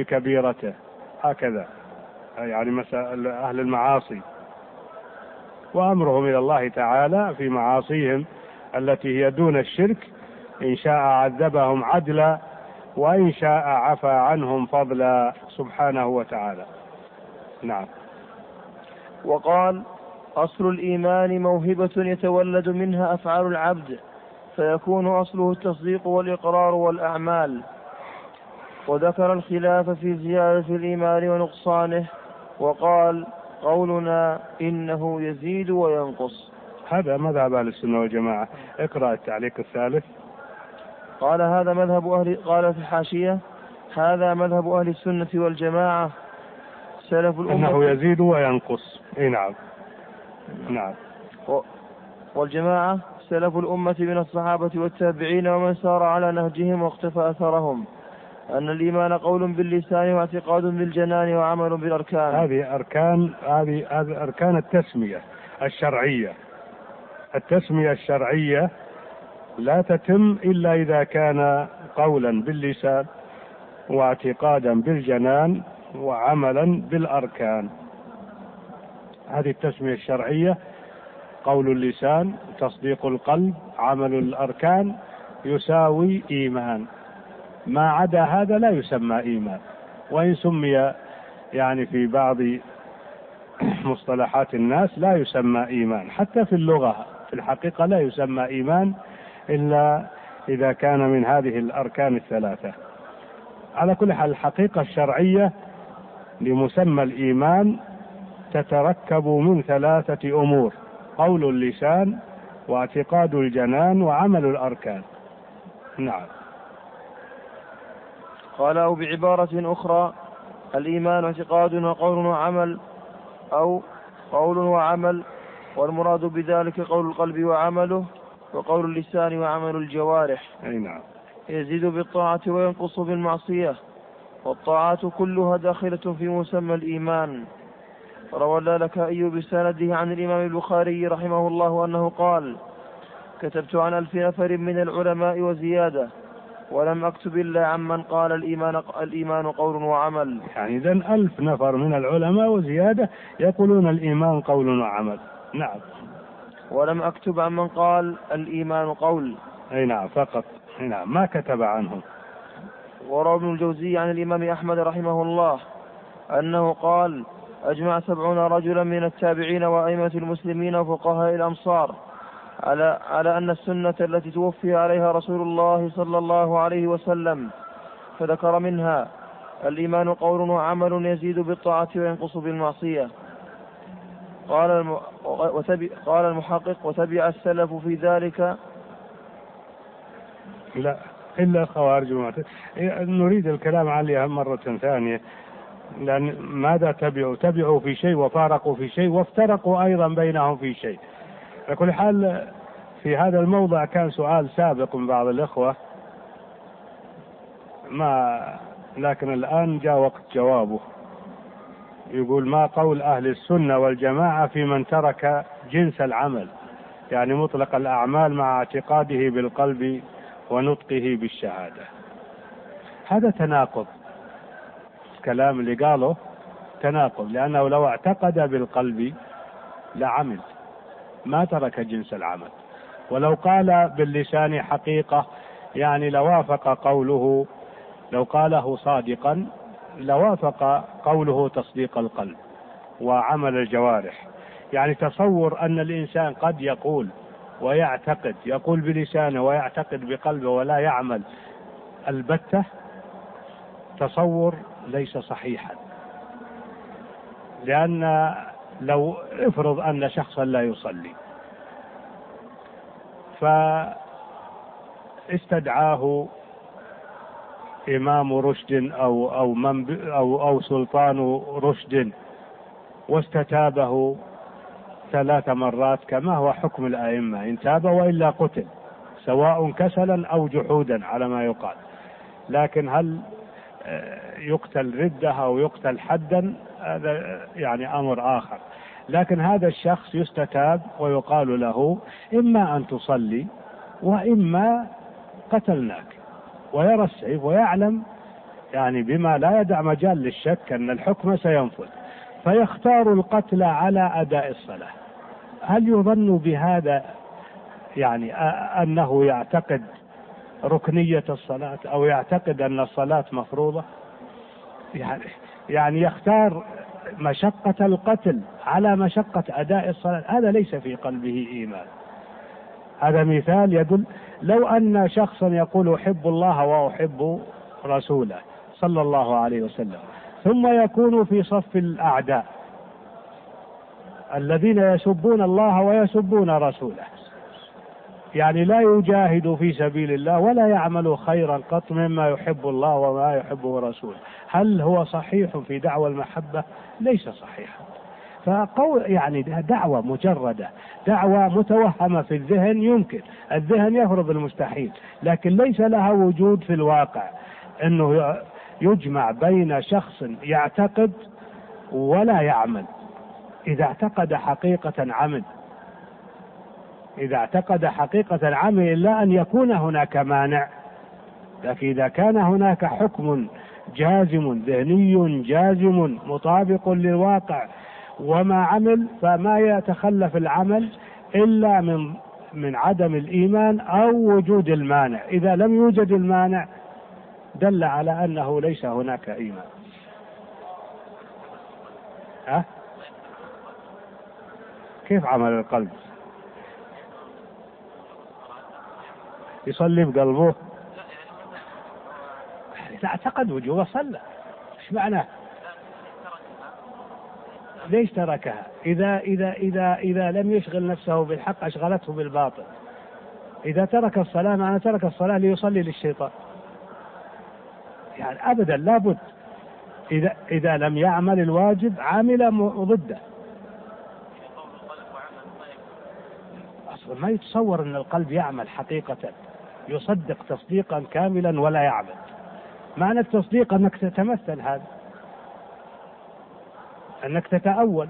بكبيرته، هكذا يعني مثل أهل المعاصي. وأمرهم إلى الله تعالى في معاصيهم التي هي دون الشرك، إن شاء عذبهم عدلا وإن شاء عفى عنهم فضلا سبحانه وتعالى. نعم. وقال: أصل الإيمان موهبة يتولد منها أفعال العبد، فيكون أصله التصديق والإقرار والأعمال. وذكر الخلاف في زيادة الإيمان ونقصانه، وقال: قولنا إنه يزيد وينقص. هذا مذهب أهل السنة والجماعة. اقرأ التعليق الثالث. قال في الحاشية: هذا مذهب أهل السنة والجماعة سلف الأمة أنه يزيد وينقص. نعم. نعم. والجماعة سلف الأمة من الصحابة والتابعين ومن سار على نهجهم واقتفى أثرهم، أن الإيمان قول باللسان واعتقاد بالجنان وعمل بالأركان. هذه أركان التسمية الشرعية. التسمية الشرعية لا تتم إلا إذا كان قولا باللسان واعتقادا بالجنان وعملا بالأركان. هذه التسمية الشرعية: قول اللسان، تصديق القلب، عمل الأركان، يساوي إيمان. ما عدا هذا لا يسمى إيمان، وإن سمي يعني في بعض مصطلحات الناس لا يسمى إيمان. حتى في اللغة في الحقيقة لا يسمى إيمان إلا إذا كان من هذه الأركان الثلاثة. على كل حال الحقيقة الشرعية لمسمى الإيمان تتركب من 3 أمور: قول اللسان واعتقاد الجنان وعمل الأركان. نعم. قال: أو بعبارة أخرى: الإيمان اعتقاد وقول وعمل، أو قول وعمل، والمراد بذلك قول القلب وعمله، وقول اللسان وعمل الجوارح. نعم. يزيد بالطاعة وينقص بالمعصية، والطاعات كلها داخلة في مسمى الإيمان. روى اللالكائي بسنده عن الإمام البخاري رحمه الله أنه قال: كتبت عن 1000 نفر من العلماء وزيادة، ولم أكتب إلا عمن قال الإيمان قول وعمل. يعني إذن 1000 نفر من العلماء وزيادة يقولون الإيمان قول وعمل. نعم. ولم أكتب عمن قال الإيمان قول. أي نعم، فقط. نعم، ما كتب عنهم. وروى ابن الجوزي عن الإمام أحمد رحمه الله أنه قال: أجمع 70 رجلا من التابعين وأئمة المسلمين وفقهاء الأمصار على أن السنة التي توفي عليها رسول الله صلى الله عليه وسلم، فذكر منها: الإيمان قول وعمل يزيد بالطاعة وينقص بالمعصية. قال المحقق: وتبع السلف في ذلك. لا إلا الخوارج نريد الكلام عليها مرة ثانية، لأن ماذا تبعوا في شيء وفارقوا في شيء وافترقوا أيضا بينهم في شيء. على كل حال في هذا الموضع كان سؤال سابق من بعض الإخوة، لكن الآن جاء وقت جوابه. يقول: ما قول أهل السنة والجماعة في من ترك جنس العمل، يعني مطلق الأعمال مع اعتقاده بالقلب ونطقه بالشهادة؟ هذا تناقض. الكلام اللي قاله تناقض، لأنه لو اعتقد بالقلب لعمل، ما ترك جنس العمل. ولو قال باللسان حقيقة، يعني لوافق قوله، لو قاله صادقا لوافق قوله تصديق القلب وعمل الجوارح. يعني تصور أن الإنسان قد يقول ويعتقد، يقول بلسانه ويعتقد بقلبه ولا يعمل البتة، تصور ليس صحيحا. لأن لو افرض أن شخصا لا يصلي فاستدعاه إمام رشد أو سلطان رشد واستتابه 3 مرات، كما هو حكم الأئمة: إن تاب وإلا قتل، سواء كسلا أو جحودا على ما يقال. لكن هل يقتل ردة أو يقتل حدا؟ هذا يعني أمر آخر. لكن هذا الشخص يستتاب ويقال له: إما أن تصلي وإما قتلناك، ويرى السيف ويعلم يعني بما لا يدع مجال للشك أن الحكم سينفذ، فيختار القتل على أداء الصلاة. هل يظن بهذا يعني أنه يعتقد ركنية الصلاة أو يعتقد أن الصلاة مفروضة؟ يعني يختار مشقة القتل على مشقة أداء الصلاة، هذا ليس في قلبه إيمان. هذا مثال يدل. لو أن شخصا يقول أحب الله وأحب رسوله صلى الله عليه وسلم، ثم يكون في صف الأعداء الذين يسبون الله ويسبون رسوله، يعني لا يجاهد في سبيل الله ولا يعمل خيرا قط مما يحب الله وما يحبه رسوله، هل هو صحيح في دعوى المحبة؟ ليس صحيحا. فقول يعني دعوة مجردة، دعوة متوهمة في الذهن، يمكن الذهن يفرض المستحيل، لكن ليس لها وجود في الواقع أنه يجمع بين شخص يعتقد ولا يعمل. إذا اعتقد حقيقة عمل، إذا اعتقد حقيقة عمل إلا أن يكون هناك مانع. لكن إذا كان هناك حكم جازم ذهني جازم مطابق للواقع وما عمل، فما يتخلف العمل إلا من عدم الإيمان أو وجود المانع. إذا لم يوجد المانع دل على أنه ليس هناك إيمان. كيف عمل القلب؟ يصلي بقلبه؟ إذا اعتقد وجوبه صلى. إيش معناه؟ ليش تركها؟ إذا لم يشغل نفسه بالحق أشغلته بالباطل. إذا ترك الصلاة معناه ترك الصلاة ليصلي للشيطان، يعني أبدا لابد. إذا لم يعمل الواجب عامل ضده. أصلا ما يتصور أن القلب يعمل حقيقة، يصدق تصديقا كاملا ولا يعمل. معنى التصديق أنك تتمثل هذا، أنك تتأول.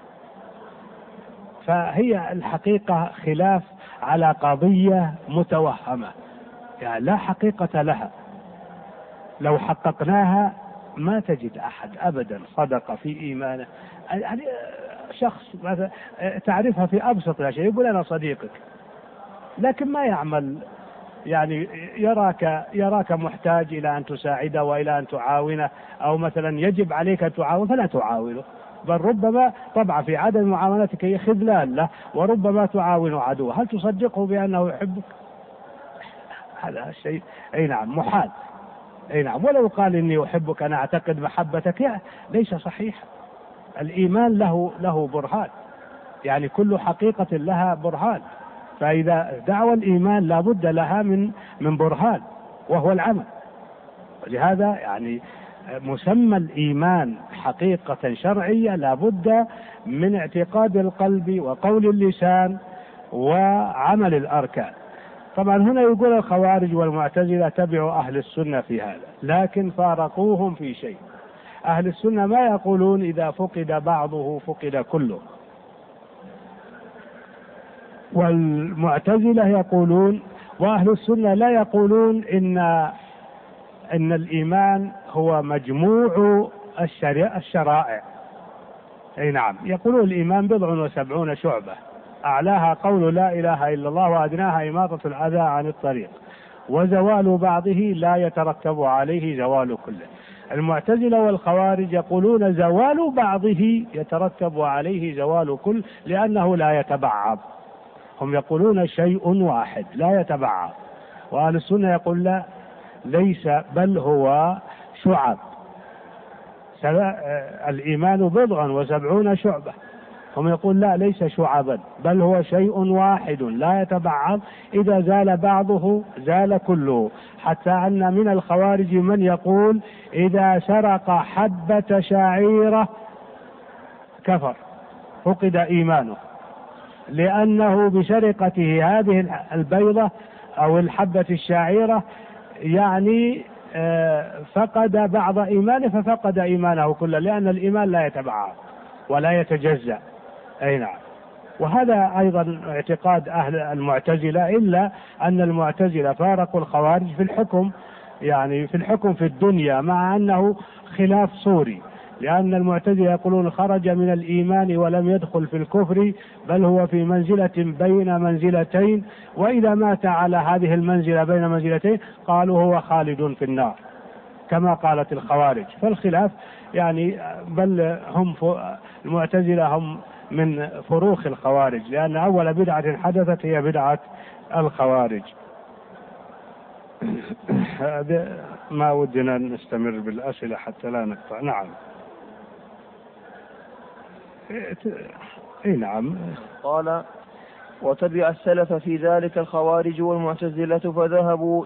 فهي الحقيقة خلاف على قضية متوهمة، يعني لا حقيقة لها. لو حققناها ما تجد أحد أبدا صدق في إيمانه. يعني شخص مثلا تعرفها في أبسط الأشياء، يقول أنا صديقك، لكن ما يعمل. يعني يراك محتاج إلى أن تساعده وإلى أن تعاونه، أو مثلا يجب عليك أن تعاون فلا تعاونه، بل ربما طبعا في عدم معاونتك خذلان له، وربما تعاون عدوه. هل تصدقه بأنه يحبك؟ هذا الشيء أي نعم محال. أي نعم، ولو قال إني أحبك أنا أعتقد محبتك، ليس صحيح. الإيمان له برهان، يعني كل حقيقة لها برهان. فإذا دعوى الإيمان لا بد لها من برهان وهو العمل. ولهذا يعني مسمى الإيمان حقيقة شرعية لا بد من اعتقاد القلب وقول اللسان وعمل الأركان. طبعا هنا يقول الخوارج والمعتزلة تبعوا أهل السنة في هذا، لكن فارقوهم في شيء. أهل السنة ما يقولون إذا فقد بعضه فقد كله، والمعتزلة يقولون، وأهل السنة لا يقولون إن الإيمان هو مجموع الشرائع. أي نعم، يقولون الإيمان 70 شعبة، أعلاها قول لا إله إلا الله، وأدناها إماطة الأذى عن الطريق، وزوال بعضه لا يترتب عليه زوال كله. المعتزلة والخوارج يقولون زوال بعضه يترتب عليه زوال كل، لأنه لا يتبعض. هم يقولون شيء واحد لا يتبعض، وأهل السنة يقول لا، ليس، بل هو شعب. الإيمان 70 شعبة، هم يقول لا، ليس شعبا، بل هو شيء واحد لا يتبعض، إذا زال بعضه زال كله. حتى أن من الخوارج من يقول إذا سرق حبة شعيرة كفر، فقد إيمانه، لأنه بسرقته هذه البيضة أو الحبة الشعيرة يعني فقد بعض إيمانه، ففقد إيمانه كله، لأن الإيمان لا يتبعض ولا يتجزأ. أي نعم. وهذا أيضا اعتقاد أهل المعتزلة، إلا أن المعتزلة فارقوا الخوارج في الحكم، يعني في الحكم في الدنيا، مع أنه خلاف صوري، لأن المعتزلة يقولون خرج من الإيمان ولم يدخل في الكفر، بل هو في منزلة بين منزلتين، وإذا مات على هذه المنزلة بين منزلتين قالوا هو خالد في النار كما قالت الخوارج. فالخلاف يعني بل هم المعتزلة هم من فروخ الخوارج، لأن أول بدعة حدثت هي بدعة الخوارج. ما ودنا نستمر بالأسئلة حتى لا نقطع. نعم. نعم. قال: وتبع السلف في ذلك الخوارج والمعتزلة فذهبوا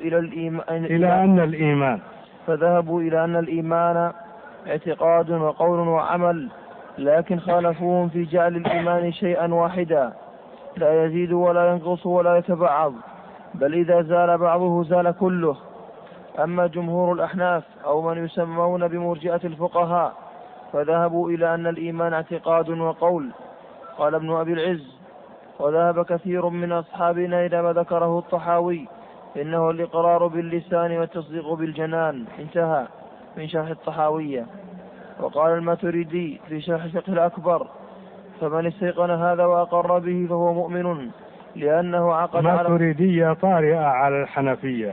إلى أن الإيمان اعتقاد وقول وعمل، لكن خالفوهم في جعل الإيمان شيئا واحدا لا يزيد ولا ينقص ولا يتبعض، بل إذا زال بعضه زال كله. أما جمهور الأحناف أو من يسمون بمرجئة الفقهاء فذهبوا إلى أن الإيمان اعتقاد وقول. قال ابن أبي العز: وذهب كثير من أصحابنا إلى ما ذكره الطحاوي إنه الإقرار باللسان والتصديق بالجنان. انتهى من شرح الطحاوية. وقال الماتريدي في شرح الفقه الأكبر: فمن استيقن هذا وأقر به فهو مؤمن، لأنه عقد على الماتريدية طارئة على الحنفية.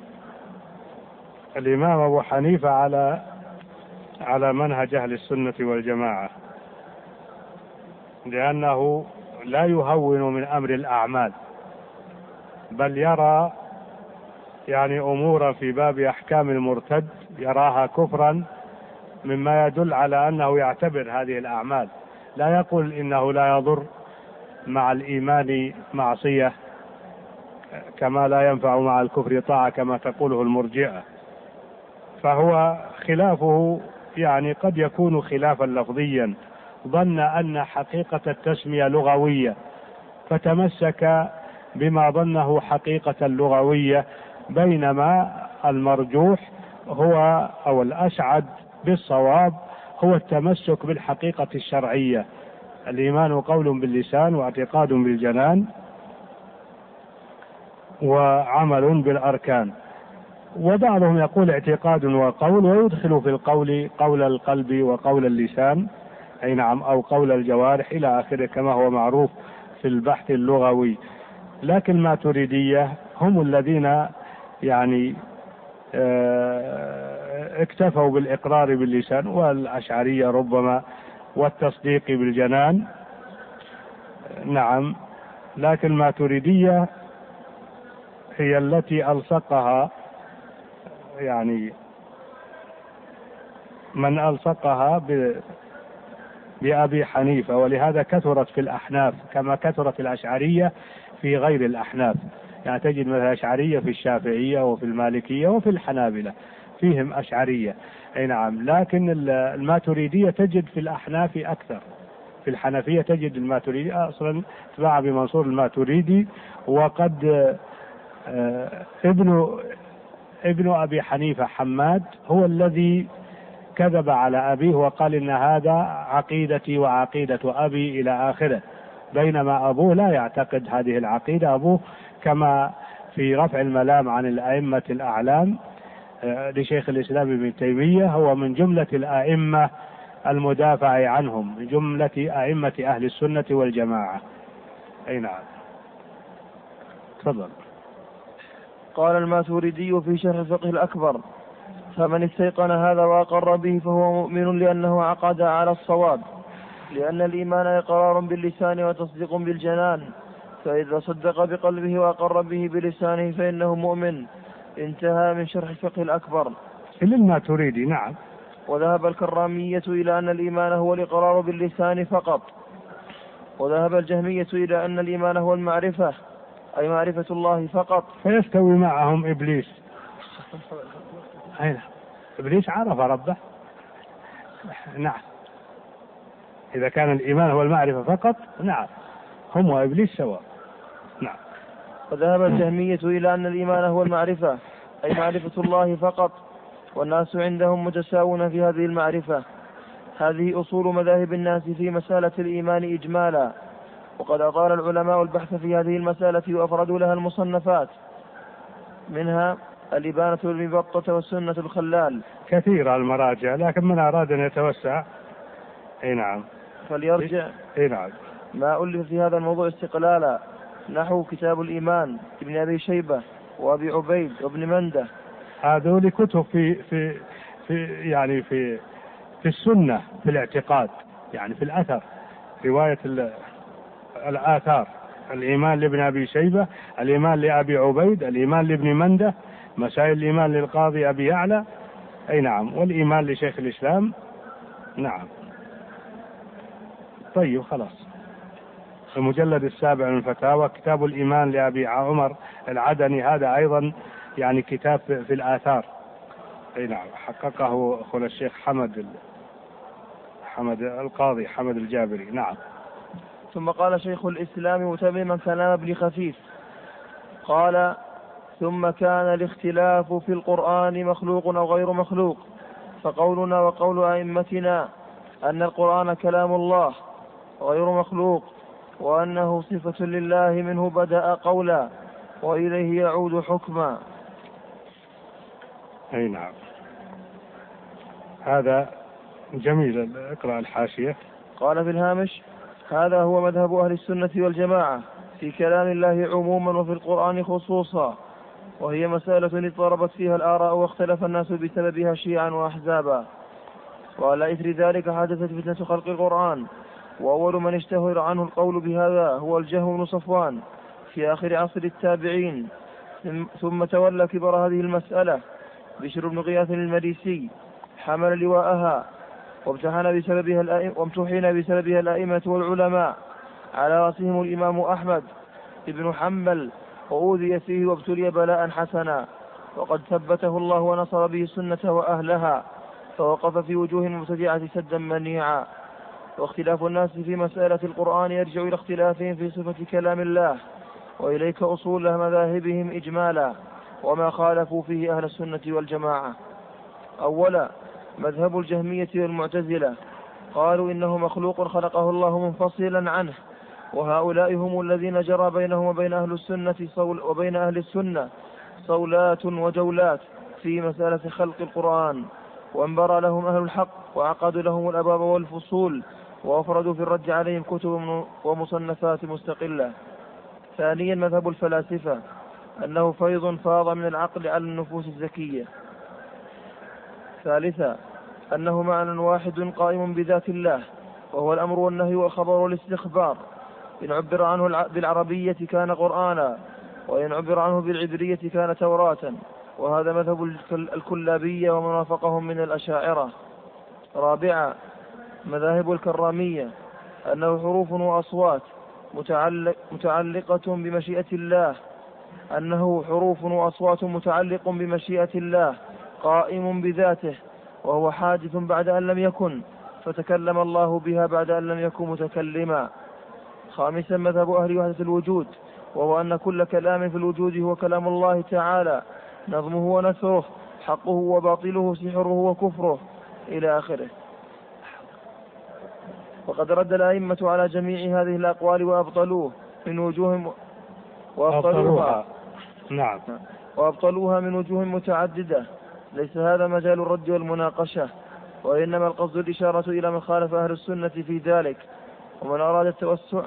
الإمام أبو حنيفة على منهج أهل السنة والجماعة، لأنه لا يهون من أمر الأعمال، بل يرى يعني أمور في باب أحكام المرتد يراها كفرا، مما يدل على أنه يعتبر هذه الأعمال. لا يقول إنه لا يضر مع الإيمان معصية كما لا ينفع مع الكفر طاعة كما تقوله المرجئة. فهو خلافه يعني قد يكون خلافا لفظيا، ظن أن حقيقة التسمية لغوية فتمسك بما ظنه حقيقة لغوية، بينما المرجوح هو أو الأسعد بالصواب هو التمسك بالحقيقة الشرعية. الإيمان قول باللسان واعتقاد بالجنان وعمل بالأركان. وبعضهم يقول اعتقاد وقول، ويدخل في القول قول القلب وقول اللسان، أي نعم، أو قول الجوارح إلى آخره كما هو معروف في البحث اللغوي. لكن الماتريدية هم الذين يعني اكتفوا بالإقرار باللسان، والأشعرية ربما والتصديق بالجنان. نعم. لكن الماتريدية هي التي ألصقها يعني من ألصقها بأبي حنيفة، ولهذا كثرت في الأحناف كما كثرت الأشعرية في غير الأحناف. يعني تجد مثلا أشعرية في الشافعية وفي المالكية وفي الحنابلة فيهم أشعرية، أي نعم. لكن الماتريدية تجد في الأحناف أكثر. في الحنفية تجد الماتريدي أصلا تبع بمنصور الماتريدي، وقد ابن أبي حنيفة حماد هو الذي كذب على أبيه وقال إن هذا عقيدتي وعقيدة أبي إلى آخره، بينما أبوه لا يعتقد هذه العقيدة. أبوه كما في رفع الملام عن الأئمة الأعلام لشيخ الإسلام ابن تيمية هو من جملة الأئمة المدافع عنهم، من جملة أئمة أهل السنة والجماعة. أي نعم. تفضل. قال الماتريدي في شرح الفقه الأكبر: فمن استيقن هذا وأقر به فهو مؤمن، لأنه عقد على الصواب، لأن الإيمان إقرار باللسان وتصديق بالجنان، فإذا صدق بقلبه وأقر به بلسانه فإنه مؤمن. انتهى من شرح الفقه الأكبر. للماتريدي. نعم. وذهب الكرامية إلى أن الإيمان هو الإقرار باللسان فقط، وذهب الجهمية إلى أن الإيمان هو المعرفة، أي معرفة الله فقط. فيستوي معهم إبليس. أين إبليس عرف ربه. نعم. إذا كان الإيمان هو المعرفة فقط، نعم، هم وإبليس سواء. نعم. وذهب الجهمية إلى أن الإيمان هو المعرفة، أي معرفة الله فقط، والناس عندهم متساوون في هذه المعرفة. هذه أصول مذاهب الناس في مسألة الإيمان إجمالا، وقد أطال العلماء البحث في هذه المسألة وأفردوا لها المصنفات، منها الإبانة والمبطة والسنة الخلال. كثيرة المراجع، لكن من أراد أن يتوسع نعم فليرجع نعم ما ألف في هذا الموضوع استقلالا، نحو كتاب الإيمان ابن أبي شيبة وأبي عبيد وابن منده. هذول كتب في السنة، في الاعتقاد، يعني في الأثر، رواية الآثار. الإيمان لابن أبي شيبة، الإيمان لأبي عبيد، الإيمان لابن منده، مسائل الإيمان للقاضي أبي يعلى نعم، والإيمان لشيخ الإسلام. نعم. طيب خلاص. المجلد السابع من الفتاوى كتاب الإيمان لأبي عمر العدني، هذا أيضا يعني كتاب في الآثار. نعم، حققه أخونا الشيخ حمد القاضي حمد الجابري. نعم. ثم قال شيخ الإسلام متمما كلام ابن خفيف، قال: ثم كان الاختلاف في القرآن مخلوق أو غير مخلوق، فقولنا وقول أئمتنا أن القرآن كلام الله غير مخلوق، وأنه صفة لله منه بدأ قولا وإليه يعود حكما. أي نعم، هذا جميل. اقرأ الحاشية. قال في الهامش: هذا هو مذهب أهل السنة والجماعة في كلام الله عموما وفي القرآن خصوصا، وهي مسألة اضطربت فيها الآراء واختلف الناس بسببها شيعا وأحزابا. وعلى إثر ذلك حدثت فتنة خلق القرآن، وأول من اشتهر عنه القول بهذا هو الجهم بن صفوان في آخر عصر التابعين. ثم تولى كبر هذه المسألة بشر بن غياث المريسي، حمل لواءها وامتحن بسببها الأئمة والعلماء، على رأسهم الإمام أحمد بن حنبل، وأوذي فيه وابتلي بلاء حسنا، وقد ثبته الله ونصر به السنة وأهلها، فوقف في وجوه المبتدعة سدا منيعا. واختلاف الناس في مسألة القرآن يرجع إلى اختلافهم في صفة كلام الله، وإليك أصول مذاهبهم إجمالا وما خالفوا فيه أهل السنة والجماعة. أولا، مذهب الجهمية والمعتزلة، قالوا إنه مخلوق خلقه الله منفصلا عنه، وهؤلاء هم الذين جرى بينهم وبين أهل السنة صولات وجولات في مسألة خلق القرآن، وانبرى لهم أهل الحق وعقدوا لهم الأبواب والفصول، وأفردوا في الرد عليهم كتب ومصنفات مستقلة. ثانيا، مذهب الفلاسفة، أنه فيض فاض من العقل على النفوس الزكية. ثالثا، أنه معنى واحد قائم بذات الله، وهو الأمر والنهي والخبر والاستخبار. إن عبر عنه بالعربية كان قرآنا، وإن عبر عنه بالعبرية كان توراة، وهذا مذهب الكلابية ومنافقهم من الأشاعرة. رابعا، مذاهب الكرامية، أنه حروف وأصوات متعلقة بمشيئة الله، أنه حروف وأصوات متعلق بمشيئة الله قائم بذاته، وهو حادث بعد أن لم يكن، فتكلم الله بها بعد أن لم يكن متكلما. خامسا، مذهب أهل وحدة الوجود، وهو أن كل كلام في الوجود هو كلام الله تعالى، نظمه ونثره، حقه وباطله، سحره وكفره، إلى آخره. وقد رد الأئمة على جميع هذه الأقوال وأبطلوها من وجوه متعددة. ليس هذا مجال الرد والمناقشة، وإنما القصد الإشارة إلى من خالف أهل السنة في ذلك، ومن أراد التوسع.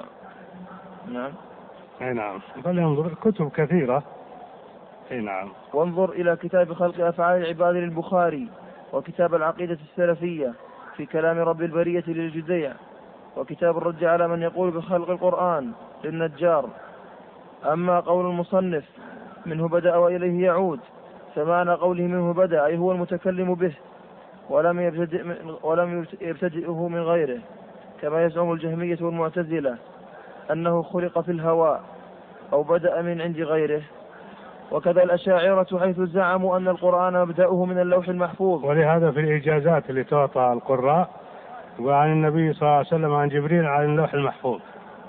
نعم. فلينظر كتب كثيرة. نعم. وانظر إلى كتاب خلق أفعال العباد للبخاري، وكتاب العقيدة السلفية في كلام رب البرية للجزيع، وكتاب الرد على من يقول بخلق القرآن للنجار. أما قول المصنف منه بدأ وإليه يعود، فمعنى قوله منه بدأ أي هو المتكلم به، ولم يبتدئه من غيره، كما يزعم الجهمية والمعتزلة أنه خلق في الهواء أو بدأ من عند غيره. وكذا الأشاعرة حيث زعموا أن القرآن مبدأه من اللوح المحفوظ. ولهذا في الإجازات اللي تعطى القراء وعن النبي صلى الله عليه وسلم عن جبريل عن اللوح المحفوظ،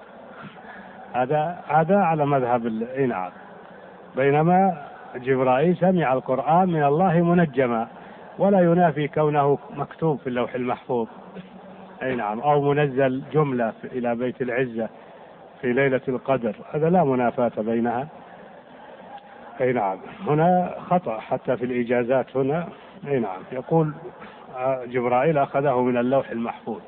هذا على مذهب الإنعام، بينما جبرائيل سمع القرآن من الله منجما، ولا ينافي كونه مكتوب في اللوح المحفوظ. نعم. أو منزل جملة إلى بيت العزة في ليلة القدر، هذا لا منافاة بينها. أي نعم، هنا خطأ حتى في الإجازات هنا. أي نعم، يقول جبرائيل أخذه من اللوح المحفوظ.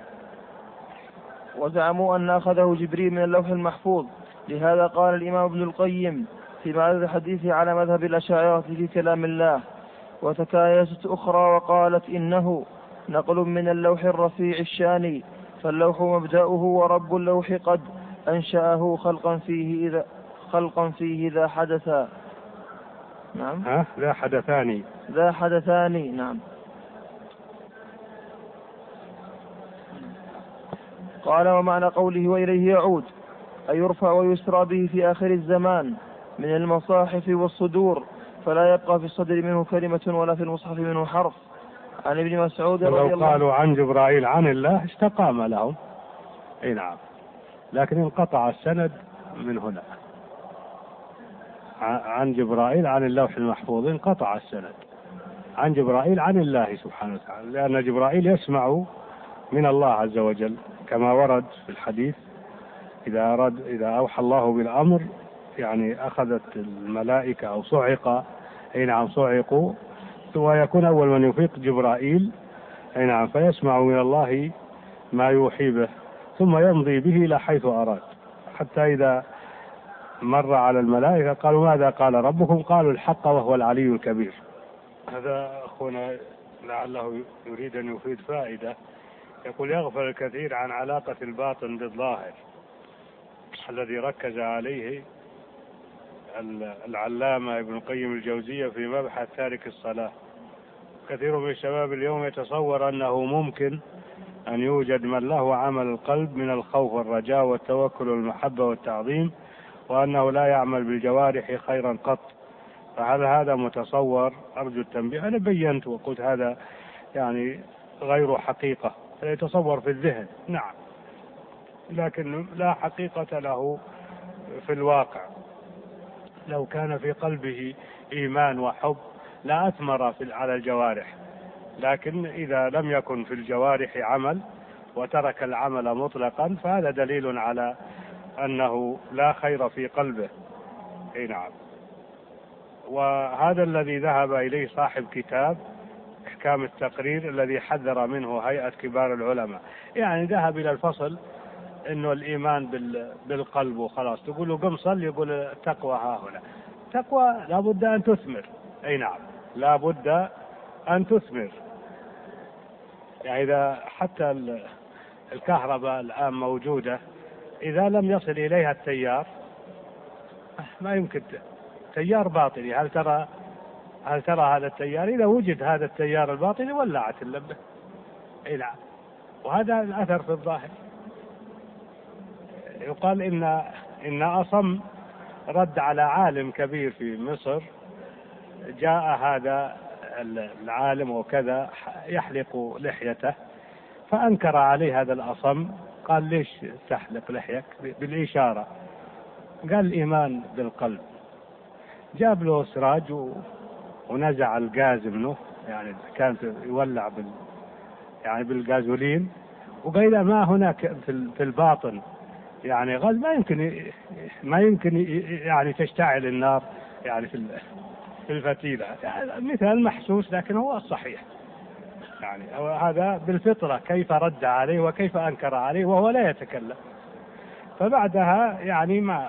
وزعموا أن أخذه جبريل من اللوح المحفوظ، لهذا قال الإمام ابن القيم في معرض الحديث على مذهب الأشاعرة في كلام الله. وتكايست أخرى وقالت إنه نقل من اللوح الرفيع الشان، فاللوح مبدأه ورب اللوح قد أنشأه خلقا فيه ذا حدثا. نعم، ذا حدثان. نعم. قال ومعنى قوله وإليه يعود أي يرفع ويسرى به في آخر الزمان من المصاحف والصدور، فلا يبقى في الصدر منه كلمة ولا في المصحف منه حرف. عن ابن مسعود رضي الله عنه. لو قالوا عن جبرائيل عن الله استقام لهم. اي نعم، لكن انقطع السند من هنا. عن جبرائيل عن اللوح المحفوظ انقطع السند. عن جبرائيل عن الله سبحانه وتعالى، لأن جبرائيل يسمع من الله عز وجل كما ورد في الحديث: إذا أوحى الله بالأمر، يعني أخذت الملائكة أو صعق، أي نعم صعقوا، ويكون أول من يفيق جبرائيل، أي نعم، فيسمع من الله ما يوحي به، ثم يمضي به إلى حيث أراد، حتى إذا مر على الملائكة قالوا ماذا قال ربكم؟ قالوا الحق وهو العلي الكبير. هذا أخونا لعله يريد أن يفيد فائدة، يقول: يغفل الكثير عن علاقة الباطن بالظاهر الذي ركز عليه العلامة ابن القيم الجوزية في مبحث تارك الصلاة. كثير من الشباب اليوم يتصور أنه ممكن أن يوجد من له عمل القلب من الخوف والرجاء والتوكل والمحبة والتعظيم، وأنه لا يعمل بالجوارح خيرا قط. فهل هذا متصور؟ أرجو التنبيه. أنا بينت وقلت هذا يعني غير حقيقة، يتصور في الذهن نعم، لكن لا حقيقة له في الواقع. لو كان في قلبه إيمان وحب لا أثمر على الجوارح، لكن إذا لم يكن في الجوارح عمل وترك العمل مطلقا فهذا دليل على أنه لا خير في قلبه. أي نعم. وهذا الذي ذهب إليه صاحب كتاب إحكام التقرير الذي حذر منه هيئة كبار العلماء، يعني ذهب إلى الفصل إنه الإيمان بالقلب وخلاص. تقول له قم صل، يقول التقوى ها هنا. تقوى لابد أن تثمر. أي نعم، لابد أن تثمر. يعني إذا حتى الكهرباء الآن موجودة، إذا لم يصل إليها التيار ما يمكن. تيار باطني، هل ترى هذا التيار؟ إذا وجد هذا التيار الباطني ولعت اللمبة. أي نعم، وهذا الأثر في الظاهر. يقال إن أصم رد على عالم كبير في مصر، جاء هذا العالم وكذا يحلق لحيته، فأنكر عليه هذا الأصم، قال: ليش تحلق لحيك؟ بالإشارة. قال: الإيمان بالقلب. جاب له سراج ونزع الغاز منه، يعني كانت يولع بالغازولين، وقال: ما هناك في الباطن يعني غاز، ما يمكن يعني تشتعل النار يعني في الفتيلة، يعني مثال محسوس، لكن هو الصحيح. يعني هذا بالفطرة كيف رد عليه وكيف أنكر عليه وهو لا يتكلم. فبعدها يعني ما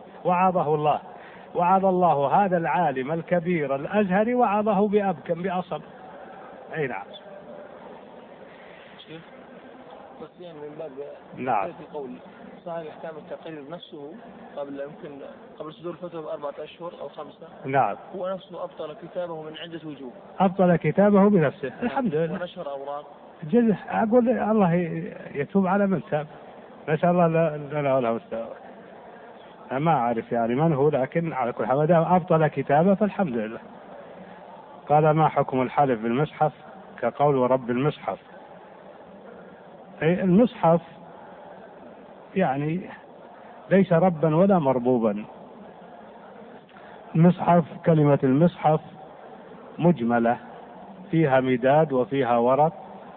وعظ الله هذا العالم الكبير الأزهري، وعظه بأصل. أي نعم. بس يعني من باب نعم في قول صاحب احكام التقرير نفسه قبل صدور الفتوى ب4 أشهر أو 5. نعم، هو نفسه أبطل كتابه من عدة وجوه. أبطل كتابه بنفسه. الحمد لله. ونشر أوراق. أقول الله يتوب على من تاب. نسأل الله لنا وله الثواب. ما أعرف يعني من هو، لكن على كل حال أبطل كتابه فالحمد لله. قال: ما حكم الحلف بالمصحف كقول رب المصحف؟ المصحف يعني ليس ربا ولا مربوبا. المصحف، كلمة المصحف مجملة، فيها مداد وفيها ورق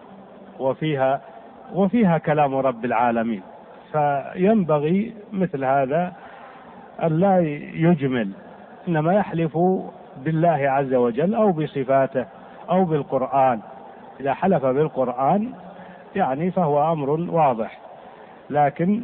وفيها كلام رب العالمين، فينبغي مثل هذا أن لا يجمل إنما يحلف بالله عز وجل أو بصفاته أو بالقرآن. إذا حلف بالقرآن يعني فهو أمر واضح، لكن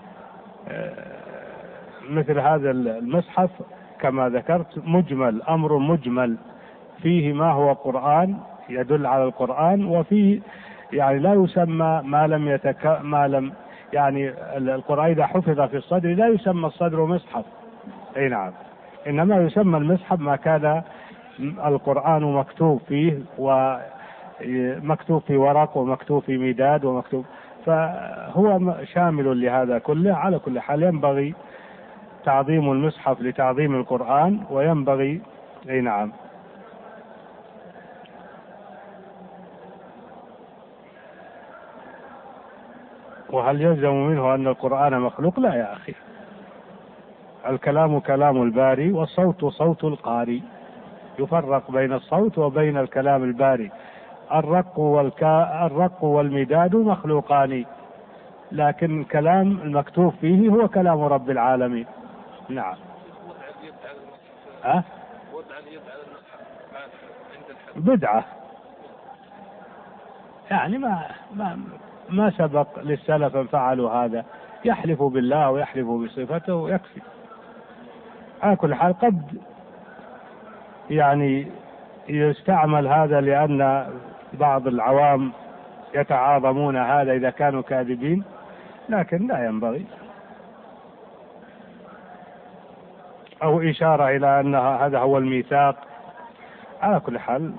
مثل هذا المصحف كما ذكرت مجمل، أمر مجمل فيه ما هو قرآن يدل على القرآن، وفيه يعني لا يسمى ما لم يعني القرآن إذا حفظ في الصدر لا يسمى الصدر مصحف، أي نعم، إنما يسمى المصحف ما كان القرآن مكتوب فيه، ومكتوب في ورق ومكتوب في مداد ومكتوب، فهو شامل لهذا كله. على كل حال ينبغي تعظيم المصحف لتعظيم القرآن، وينبغي أي نعم. وهل يلزم منه أن القرآن مخلوق؟ لا يا أخي، الكلام كلام الباري والصوت صوت القاري، يفرق بين الصوت وبين الكلام الباري. الرق والمداد مخلوقان، لكن الكلام المكتوب فيه هو كلام رب العالمين. نعم. بدعة يعني ما سبق للسلف أن فعلوا هذا، يحلف بالله ويحلف بصفته ويكفي. على كل حال قد يعني يستعمل هذا لأن بعض العوام يتعاظمون هذا إذا كانوا كاذبين، لكن لا ينبغي، أو إشارة إلى أن هذا هو الميثاق. على كل حال،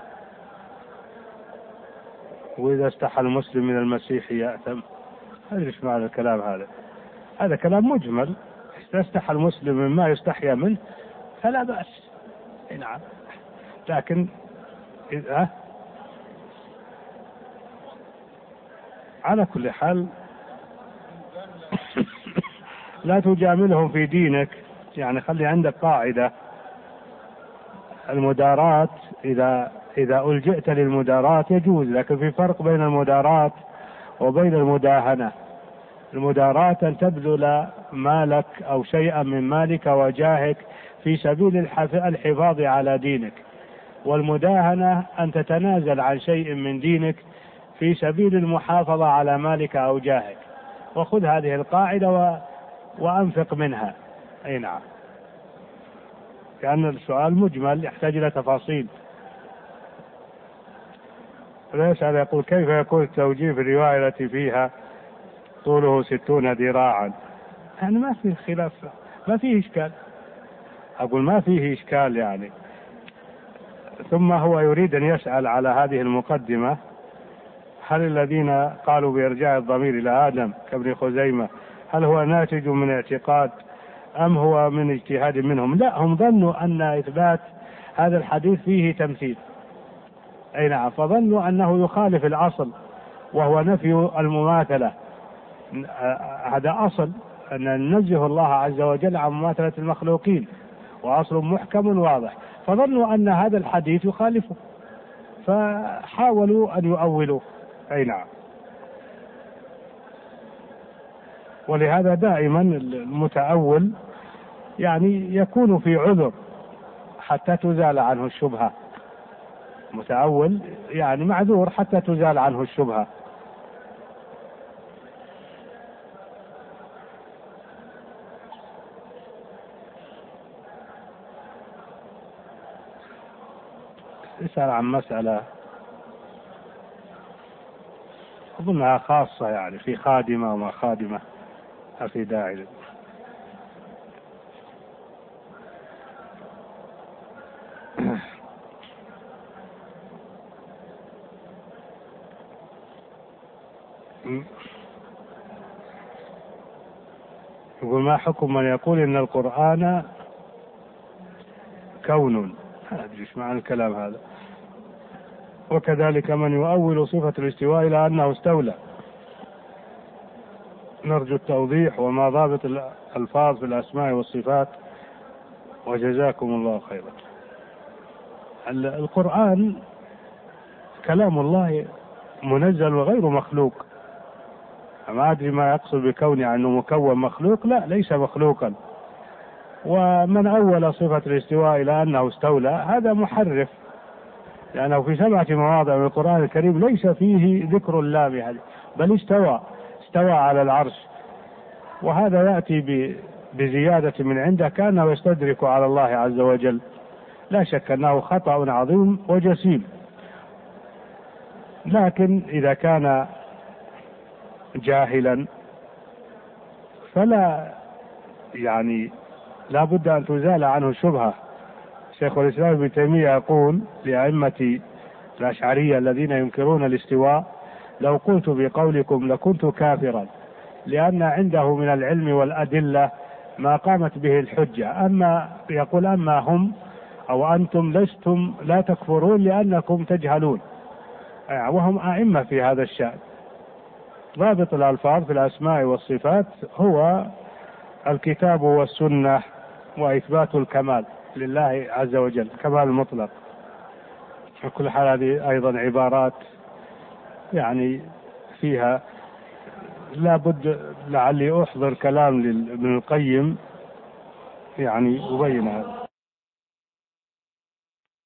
وإذا استحى المسلم من المسيح يأثم، هذا إيش معنى الكلام هذا؟ هذا كلام مجمل، إذا استحى المسلم مما يستحيا منه فلا بأس، نعم، لكن إذا على كل حال لا تجاملهم في دينك، يعني خلي عندك قاعدة، المداراة إذا ألجئت للمداراة يجوز، لكن في فرق بين المداراة وبين المداهنة. المداراة أن تبذل مالك أو شيئا من مالك وجاهك في سبيل الحفاظ على دينك، والمداهنة أن تتنازل عن شيء من دينك في سبيل المحافظة على مالك أو جاهك. وخذ هذه القاعدة وأنفق منها، أي نعم، لأن السؤال مجمل يحتاج إلى تفاصيل. ويسأل يقول: كيف يكون التوجيه في الرواية التي فيها طوله 60 ذراعا؟ يعني ما فيه خلاف، ما فيه إشكال، أقول ما فيه إشكال يعني. ثم هو يريد أن يسأل على هذه المقدمة: هل الذين قالوا بإرجاع الضمير إلى آدم كابن خزيمة هل هو ناتج من اعتقاد أم هو من اجتهاد منهم؟ لا، هم ظنوا أن إثبات هذا الحديث فيه تمثيل، أي نعم، فظنوا أنه يخالف الأصل وهو نفي المماثلة. هذا أصل، أن ننزه الله عز وجل عن مماثلة المخلوقين، وأصل محكم واضح، فظنوا أن هذا الحديث يخالفه فحاولوا أن يؤولوا، أي نعم. ولهذا دائما المتأول يعني يكون في عذر حتى تزال عنه الشبهة، متأول يعني معذور حتى تزال عنه الشبهة. اسأل عن مسألة أظنها خاصة، يعني في خادمة وما خادمة، ما في داعي. يقول: ما حكم من يقول إن القرآن كون؟ لا أدري إيش معنى الكلام هذا. وكذلك من يؤول صفة الاستواء إلى أنه استولى. نرجو التوضيح وما ضابط الألفاظ في الأسماء والصفات، وجزاكم الله خيرا. القرآن كلام الله منزل وغير مخلوق. ما أدري ما يقصد بكونه أنه مكون مخلوق، لا، ليس مخلوقا، ومن أول صفة الاستواء إلى أنه استولى هذا محرف، لأنه في 7 مواضع من القرآن الكريم ليس فيه ذكر الله بهذا، بل استوى على العرش، وهذا يأتي بزيادة من عنده كأنه يستدرك على الله عز وجل. لا شك أنه خطأ عظيم وجسيم، لكن إذا كان جاهلا فلا لا بد أن تزال عنه الشبهة. شيخ الإسلام ابن تيمية يقول لأئمة الأشعرية الذين ينكرون الاستواء: لو قلت بقولكم لكنت كافرا، لأن عنده من العلم والأدلة ما قامت به الحجة. أما هم أو أنتم لا تكفرون لأنكم تجهلون، وهم أئمة في هذا الشأن. ضابط الألفاظ في الأسماء والصفات هو الكتاب والسنة وإثبات الكمال لله عز وجل، كمال المطلق. كل حال هذه أيضا عبارات فيها لا بد، لعلي أحضر كلام لابن القيم يبين هذا.